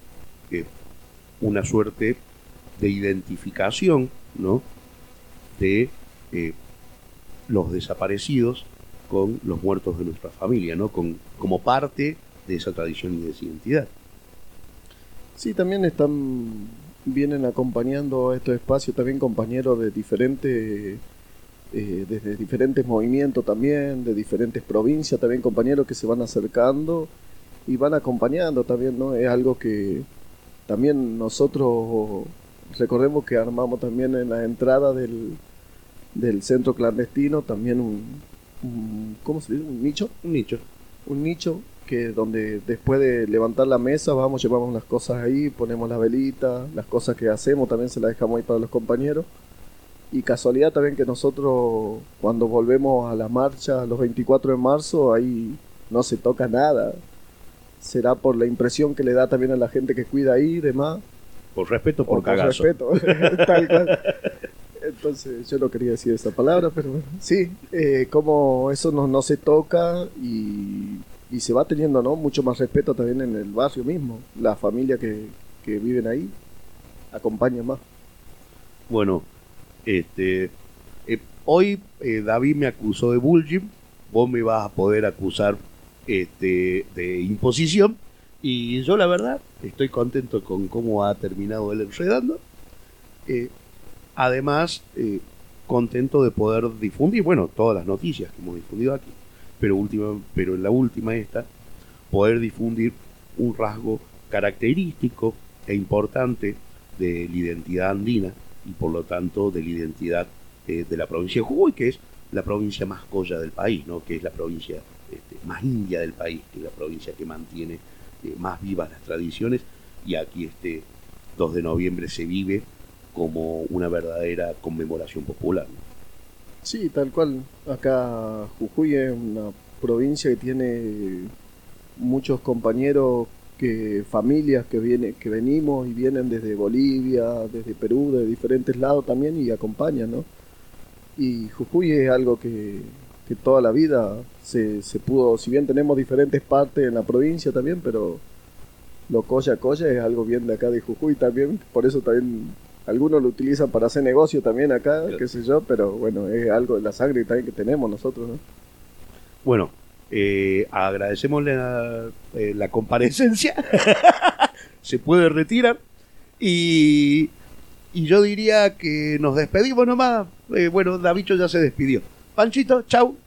una suerte de identificación, ¿no? De los desaparecidos con los muertos de nuestra familia, ¿no? Como parte de esa tradición y de esa identidad. Sí, también vienen acompañando a estos espacios también compañeros de diferentes, desde diferentes movimientos también, de diferentes provincias también, compañeros que se van acercando y van acompañando también, ¿no? Es algo que también nosotros recordemos que armamos también en la entrada del centro clandestino también ¿cómo se dice? Un nicho que donde después de levantar la mesa vamos, llevamos las cosas ahí, ponemos la velita, las cosas que hacemos también se las dejamos ahí para los compañeros. Y casualidad también que nosotros cuando volvemos a la marcha los 24 de marzo ahí no se toca nada. Será por la impresión que le da también a la gente que cuida ahí y demás. Por respeto, por cagazo. Respeto, tal cual. Entonces yo no quería decir esa palabra, pero bueno. Sí, como eso no se toca y se va teniendo, ¿no?, mucho más respeto también en el barrio mismo. La familia que viven ahí acompaña más. Bueno, hoy David me acusó de bullying, vos me vas a poder acusar de imposición, y yo la verdad estoy contento con cómo ha terminado el Enredando. Además, contento de poder difundir, bueno, todas las noticias que hemos difundido aquí, pero en la última poder difundir un rasgo característico e importante de la identidad andina y por lo tanto de la identidad de la provincia de Jujuy, que es la provincia más colla del país, ¿no?, que es la provincia más india del país, que es la provincia que mantiene más vivas las tradiciones, y aquí 2 de noviembre se vive como una verdadera conmemoración popular, ¿no? Sí, tal cual. Acá Jujuy es una provincia que tiene muchos compañeros, familias que venimos y vienen desde Bolivia, desde Perú, de diferentes lados también, y acompañan, ¿no? Y Jujuy es algo que toda la vida se pudo, si bien tenemos diferentes partes en la provincia también, pero lo colla es algo bien de acá de Jujuy también, por eso también algunos lo utilizan para hacer negocio también acá, claro, qué sé yo, pero bueno, es algo de la sangre también que tenemos nosotros, ¿no? Bueno, agradecemos la comparecencia. Se puede retirar. Y yo diría que nos despedimos nomás. Bueno, Davicho ya se despidió. Panchito, chau.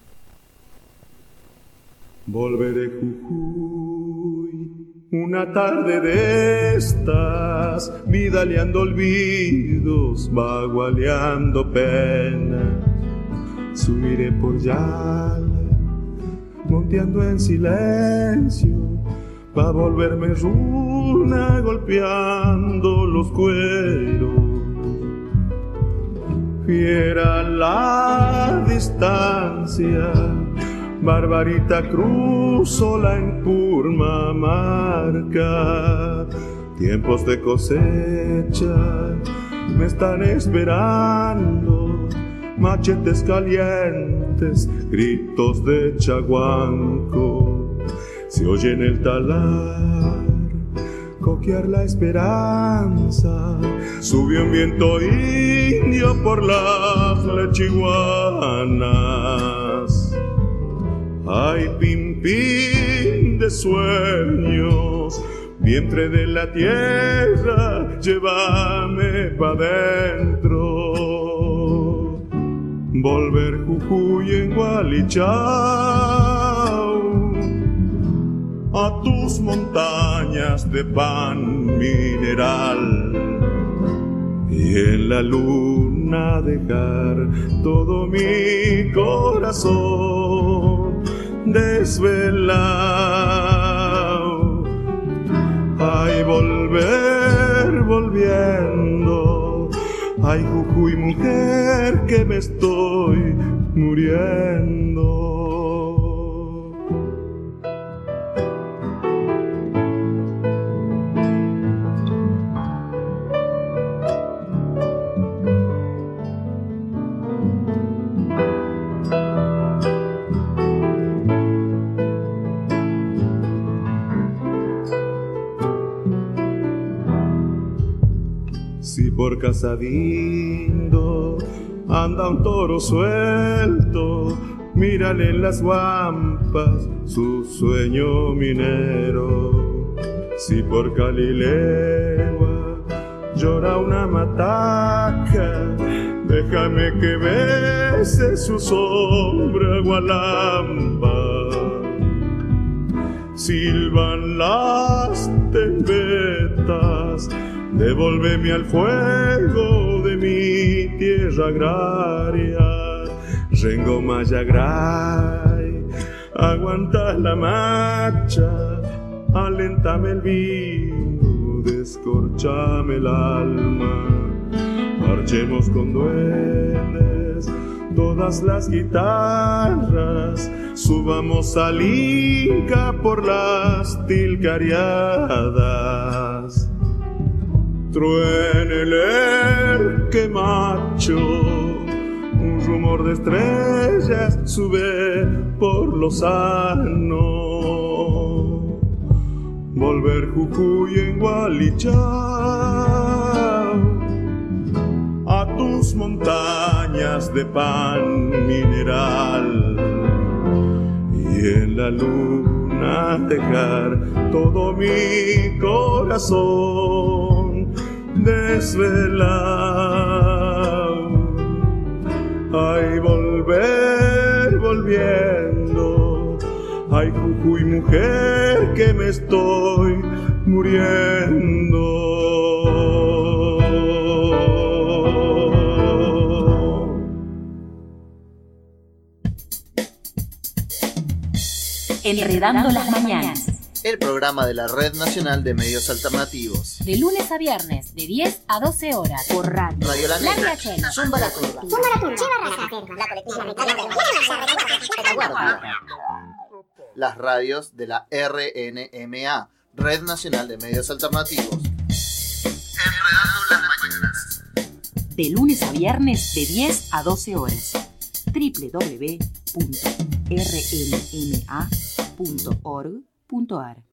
Volveré Jujuy, una tarde de estas, vidaleando olvidos, vagualeando penas. Subiré por Yala, monteando en silencio, pa' volverme runa golpeando los cueros. Fiera la distancia, Barbarita cruzo la en Purmamarca. Tiempos de cosecha me están esperando, machetes calientes, gritos de chaguanco. Se oye en el talar coquear la esperanza. Subió un viento indio por las lechiguanas. Ay, pimpín de sueños, vientre de la tierra, llévame pa' dentro. Volver Jujuy en Gualichao, a tus montañas de pan mineral, y en la luna dejar todo mi corazón desvelado. Ay, volviendo, ay, Jujuy, mujer, que me estoy muriendo. Si por Casadindo anda un toro suelto, mírale en las guampas su sueño minero. Si por Calilegua llora una mataca, déjame que bese su sombra gualamba. Silban las tembetas, devuélveme al fuego de mi tierra agraria. Rengo Mayagray, Aguanta la marcha, alentame el vino, descorchame el alma. Marchemos con duendes, todas las guitarras, subamos al Inca por las tilcariadas. Truene el que macho, un rumor de estrellas sube por Lozano. Volver Jujuy en Gualichao, a tus montañas de pan mineral, y en la luna dejar todo mi corazón desvelado. Ay, volver volviendo, ay, Jujuy, mujer, que me estoy muriendo. Enredando las mañanas. El programa de la Red Nacional de Medios Alternativos. De lunes a viernes, de 10 a 12 horas. Por radio. Radio La Negra. Zumba la Turba. Zumba la Turba. La colectiva. Las radios de la RNMA, Red Nacional de Medios Alternativos. Enredando las mañanas. De lunes a viernes, de 10 a 12 horas. www.rnma.org.ar